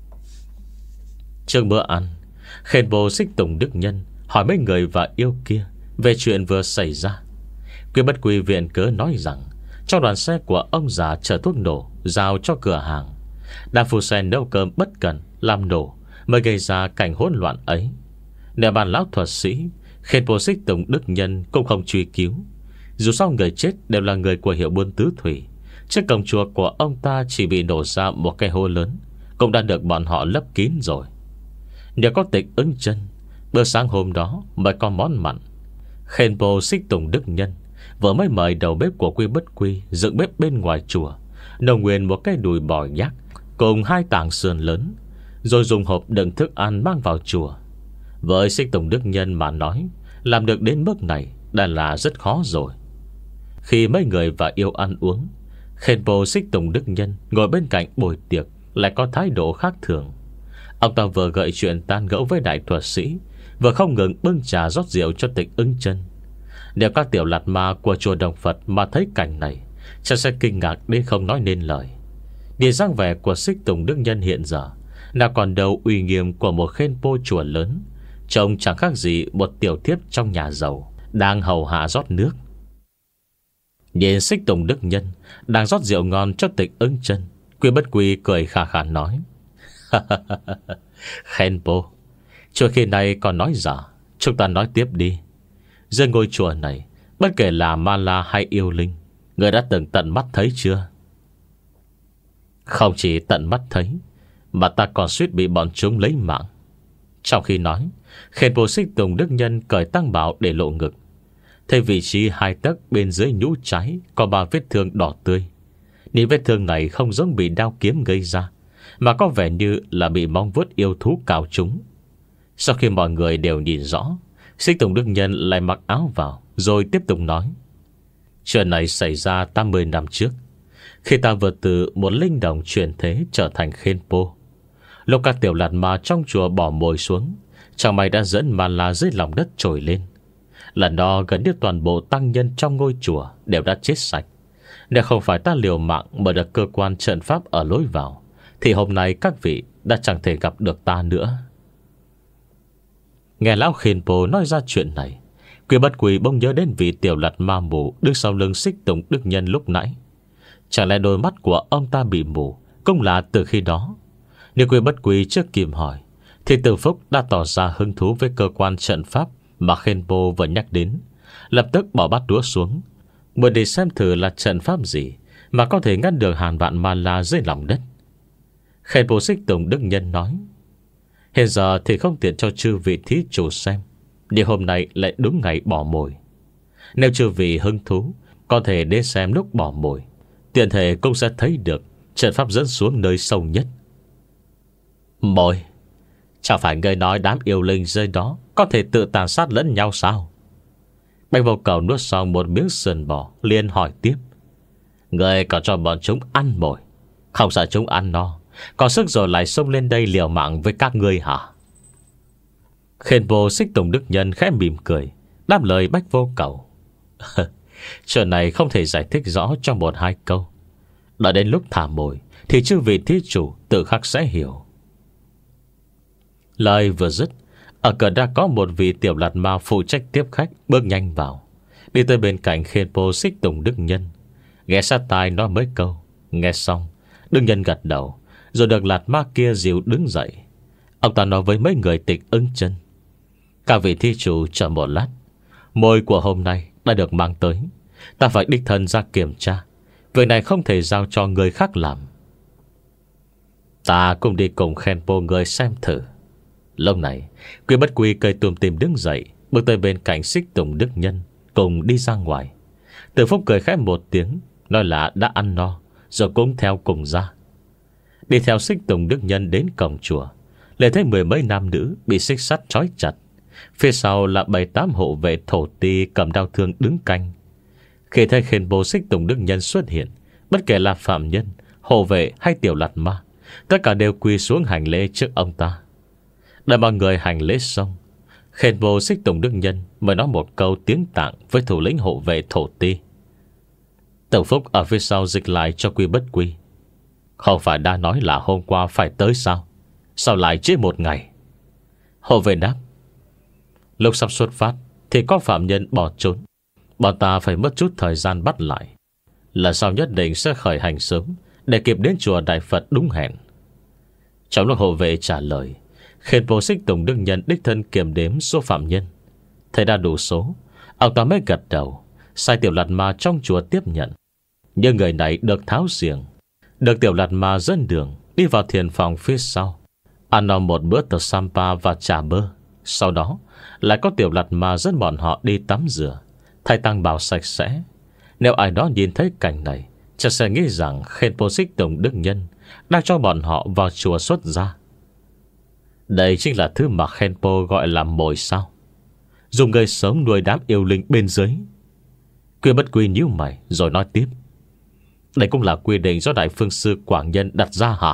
Trước bữa ăn, Khên Vô Xích Tùng Đức Nhân hỏi mấy người và yêu kia về chuyện vừa xảy ra. Quý Bất Quy viện cớ nói rằng trong đoàn xe của ông già chở thuốc nổ giao cho cửa hàng, đám phu xe nấu cơm bất cần làm nổ mới gây ra cảnh hỗn loạn ấy. Nếu bàn lão thuật sĩ, Khên Vô Xích Tùng Đức Nhân cũng không truy cứu. Dù sao người chết đều là người của hiệu buôn tứ thủy. Trước cổng chùa của ông ta chỉ bị nổ ra một cái hố lớn, cũng đã được bọn họ lấp kín rồi. Nhờ có Tịch Ưng Chân, bữa sáng hôm đó mới có món mặn. Khên Vô Xích Tùng Đức Nhân vừa mới mời đầu bếp của Quý Bất Quy dựng bếp bên ngoài chùa, nấu nguyên một cái đùi bò nhác cùng hai tảng sườn lớn, rồi dùng hộp đựng thức ăn mang vào chùa. Với Xích Tùng Đức Nhân mà nói, làm được đến mức này đã là rất khó rồi. Khi mấy người và yêu ăn uống, Khên Vô Xích Tùng Đức Nhân ngồi bên cạnh bồi tiệc lại có thái độ khác thường. Ông ta vừa gợi chuyện tan gẫu với đại thuật sĩ, vừa không ngừng bưng trà rót rượu cho Tịch Ưng Chân. Nếu các tiểu lạt ma của chùa Đồng Phật mà thấy cảnh này, chắc sẽ kinh ngạc đến không nói nên lời. Nhìn dáng vẻ của Xích Tùng Đức Nhân hiện giờ, nào còn đâu uy nghiêm của một Khên Vô chùa lớn, trông chẳng khác gì một tiểu thiếp trong nhà giàu đang hầu hạ rót nước. Nhìn Xích Tùng Đức Nhân đang rót rượu ngon cho Tịch Ưng Chân, Quy Bất Quy cười khà khà nói: Khenpo, chưa khi này còn nói giả. Chúng ta nói tiếp đi. Giữa ngôi chùa này, bất kể là ma la hay yêu linh, người đã từng tận mắt thấy chưa? Không chỉ tận mắt thấy, mà ta còn suýt bị bọn chúng lấy mạng. Trong khi nói, Khenpo Xích Tùng Đức Nhân cởi tăng bào để lộ ngực. Thấy vị trí hai tấc bên dưới nhũ trái có ba vết thương đỏ tươi. Những vết thương này không giống bị đao kiếm gây ra, mà có vẻ như là bị móng vuốt yêu thú cào trúng. Sau khi mọi người đều nhìn rõ, Xích Tùng Đức Nhân lại mặc áo vào, rồi tiếp tục nói: Chuyện này xảy ra tám mươi năm trước, khi ta vừa từ một linh đồng chuyển thế trở thành Khenpo. Lúc các tiểu lạt ma trong chùa bỏ mồi xuống, chẳng may đã dẫn ma la dưới lòng đất trồi lên. Lần đó gần như toàn bộ tăng nhân trong ngôi chùa đều đã chết sạch. Nếu không phải ta liều mạng mở được cơ quan trận pháp ở lối vào, thì hôm nay các vị đã chẳng thể gặp được ta nữa. Nghe lão Khenpo nói ra chuyện này, Quy Bất Quy bỗng nhớ đến vị tiểu lạt ma mù đứng sau lưng Xích Tùng Đức Nhân lúc nãy. Chẳng lẽ đôi mắt của ông ta bị mù cũng là từ khi đó? Nếu Quy Bất Quy trước kịp hỏi, thì Từ Phúc đã tỏ ra hứng thú với cơ quan trận pháp mà Khenpo vừa nhắc đến, lập tức bỏ bát đũa xuống, muốn đi xem thử là trận pháp gì mà có thể ngăn được hàng vạn ma la dưới lòng đất. Khenpo Xích Tùng Đức Nhân nói: Hiện giờ thì không tiện cho chư vị thí chủ xem, nhưng hôm nay lại đúng ngày bỏ mồi. Nếu chư vị hứng thú, có thể đến xem lúc bỏ mồi, tiện thể cũng sẽ thấy được trận pháp dẫn xuống nơi sâu nhất. Mồi? Chẳng phải người nói đám yêu linh rơi đó có thể tự tàn sát lẫn nhau sao? Bạch Vô Cầu nuốt xong một miếng sườn bò, liền hỏi tiếp: Người còn cho bọn chúng ăn mồi, không sợ chúng ăn no, có sức rồi lại xông lên đây liều mạng với các ngươi hả? Khenpo Xích Tùng Đức Nhân khẽ mỉm cười, đáp lời Bạch Vô Cầu: Chuyện này không thể giải thích rõ trong một hai câu. Đợi đến lúc thả mồi thì chư vị thí chủ tự khắc sẽ hiểu. Lời vừa dứt, ở cửa đã có một vị tiểu lạt ma phụ trách tiếp khách bước nhanh vào, đi tới bên cạnh Khenpo Xích Tùng Đức Nhân, ghé sát tai nói mấy câu. Nghe xong, Đức Nhân gật đầu, rồi được lạt ma kia dìu đứng dậy. Ông ta nói với mấy người Tịch Ưng Chân: Các vị thí chủ chờ một lát, mồi của hôm nay đã được mang tới, ta phải đích thân ra kiểm tra. Việc này không thể giao cho người khác làm. Ta cùng đi cùng Khenpo người xem thử. Lúc này, Quy Bất Quy cười tùm tìm đứng dậy, bước tới bên cạnh Xích Tùng Đức Nhân, cùng đi ra ngoài. Từ Phúc cười khẽ một tiếng, nói là đã ăn no, rồi cũng theo cùng ra. Đi theo Xích Tùng Đức Nhân đến cổng chùa, lại thấy mười mấy nam nữ bị xích sắt trói chặt. Phía sau là bảy tám hộ vệ thổ ti cầm đao thương đứng canh. Khi thấy Khenpo Xích Tùng Đức Nhân xuất hiện, bất kể là phạm nhân, hộ vệ hay tiểu lạt ma, tất cả đều quỳ xuống hành lễ trước ông ta. Đợi mọi người hành lễ xong, Khenpo Xích Tùng Đức Nhân mới nói một câu tiếng Tạng với thủ lĩnh hộ vệ thổ ti. Tổng Phúc ở phía sau dịch lại cho Quy Bất Quy: Không phải đã nói là hôm qua phải tới sao? Sao lại trễ một ngày? Hộ vệ đáp: Lúc sắp xuất phát thì có phạm nhân bỏ trốn, bọn ta phải mất chút thời gian bắt lại. Lần sau nhất định sẽ khởi hành sớm, để kịp đến chùa Đại Phật đúng hẹn. Trong lúc hộ vệ trả lời, Khenpo Xích Tùng Đức Nhân đích thân kiểm đếm số phạm nhân. Thấy đã đủ số, ông ta mới gật đầu, sai tiểu lạt ma trong chùa tiếp nhận. Nhưng người này được tháo xiềng, được tiểu lạt ma dẫn đường đi vào thiền phòng phía sau, ăn no một bữa tờ sampa và trà bơ. Sau đó lại có tiểu lạt ma dẫn bọn họ đi tắm rửa, thay tăng bào sạch sẽ. Nếu ai đó nhìn thấy cảnh này, chắc sẽ nghĩ rằng Khenpo Xích Tùng Đức Nhân đang cho bọn họ vào chùa xuất gia. Đây chính là thứ mà Khenpo gọi là mồi sao? Dùng người sống nuôi đám yêu linh bên dưới. Quy Bất Quy nhíu mày rồi nói tiếp: Đây cũng là quy định do Đại Phương Sư Quảng Nhân đặt ra hả?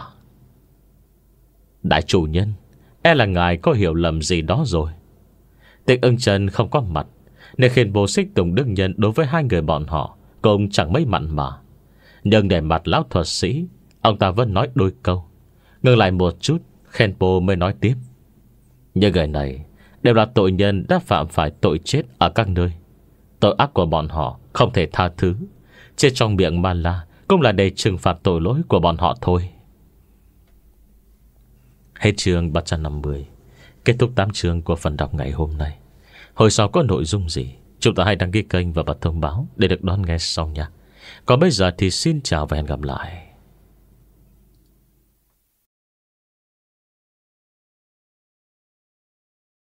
Đại chủ nhân, e là ngài có hiểu lầm gì đó rồi. Tịch Ưng Chân không có mặt, nên Khenpo Xích Tùng Đức Nhân đối với hai người bọn họ cũng chẳng mấy mặn mà. Nhưng để mặt lão thuật sĩ, ông ta vẫn nói đôi câu. Ngừng lại một chút, Khenpo mới nói tiếp: Những người này đều là tội nhân đã phạm phải tội chết ở các nơi. Tội ác của bọn họ không thể tha thứ, Chết trong miệng Ma La cũng là để trừng phạt tội lỗi của bọn họ thôi. Hết chương ba trăm năm mươi. Kết thúc tám chương của phần đọc ngày hôm nay. Hồi sau có nội dung gì, chúng ta hãy đăng ký kênh và bật thông báo để được đón nghe sau nha. Còn bây giờ thì xin chào và hẹn gặp lại.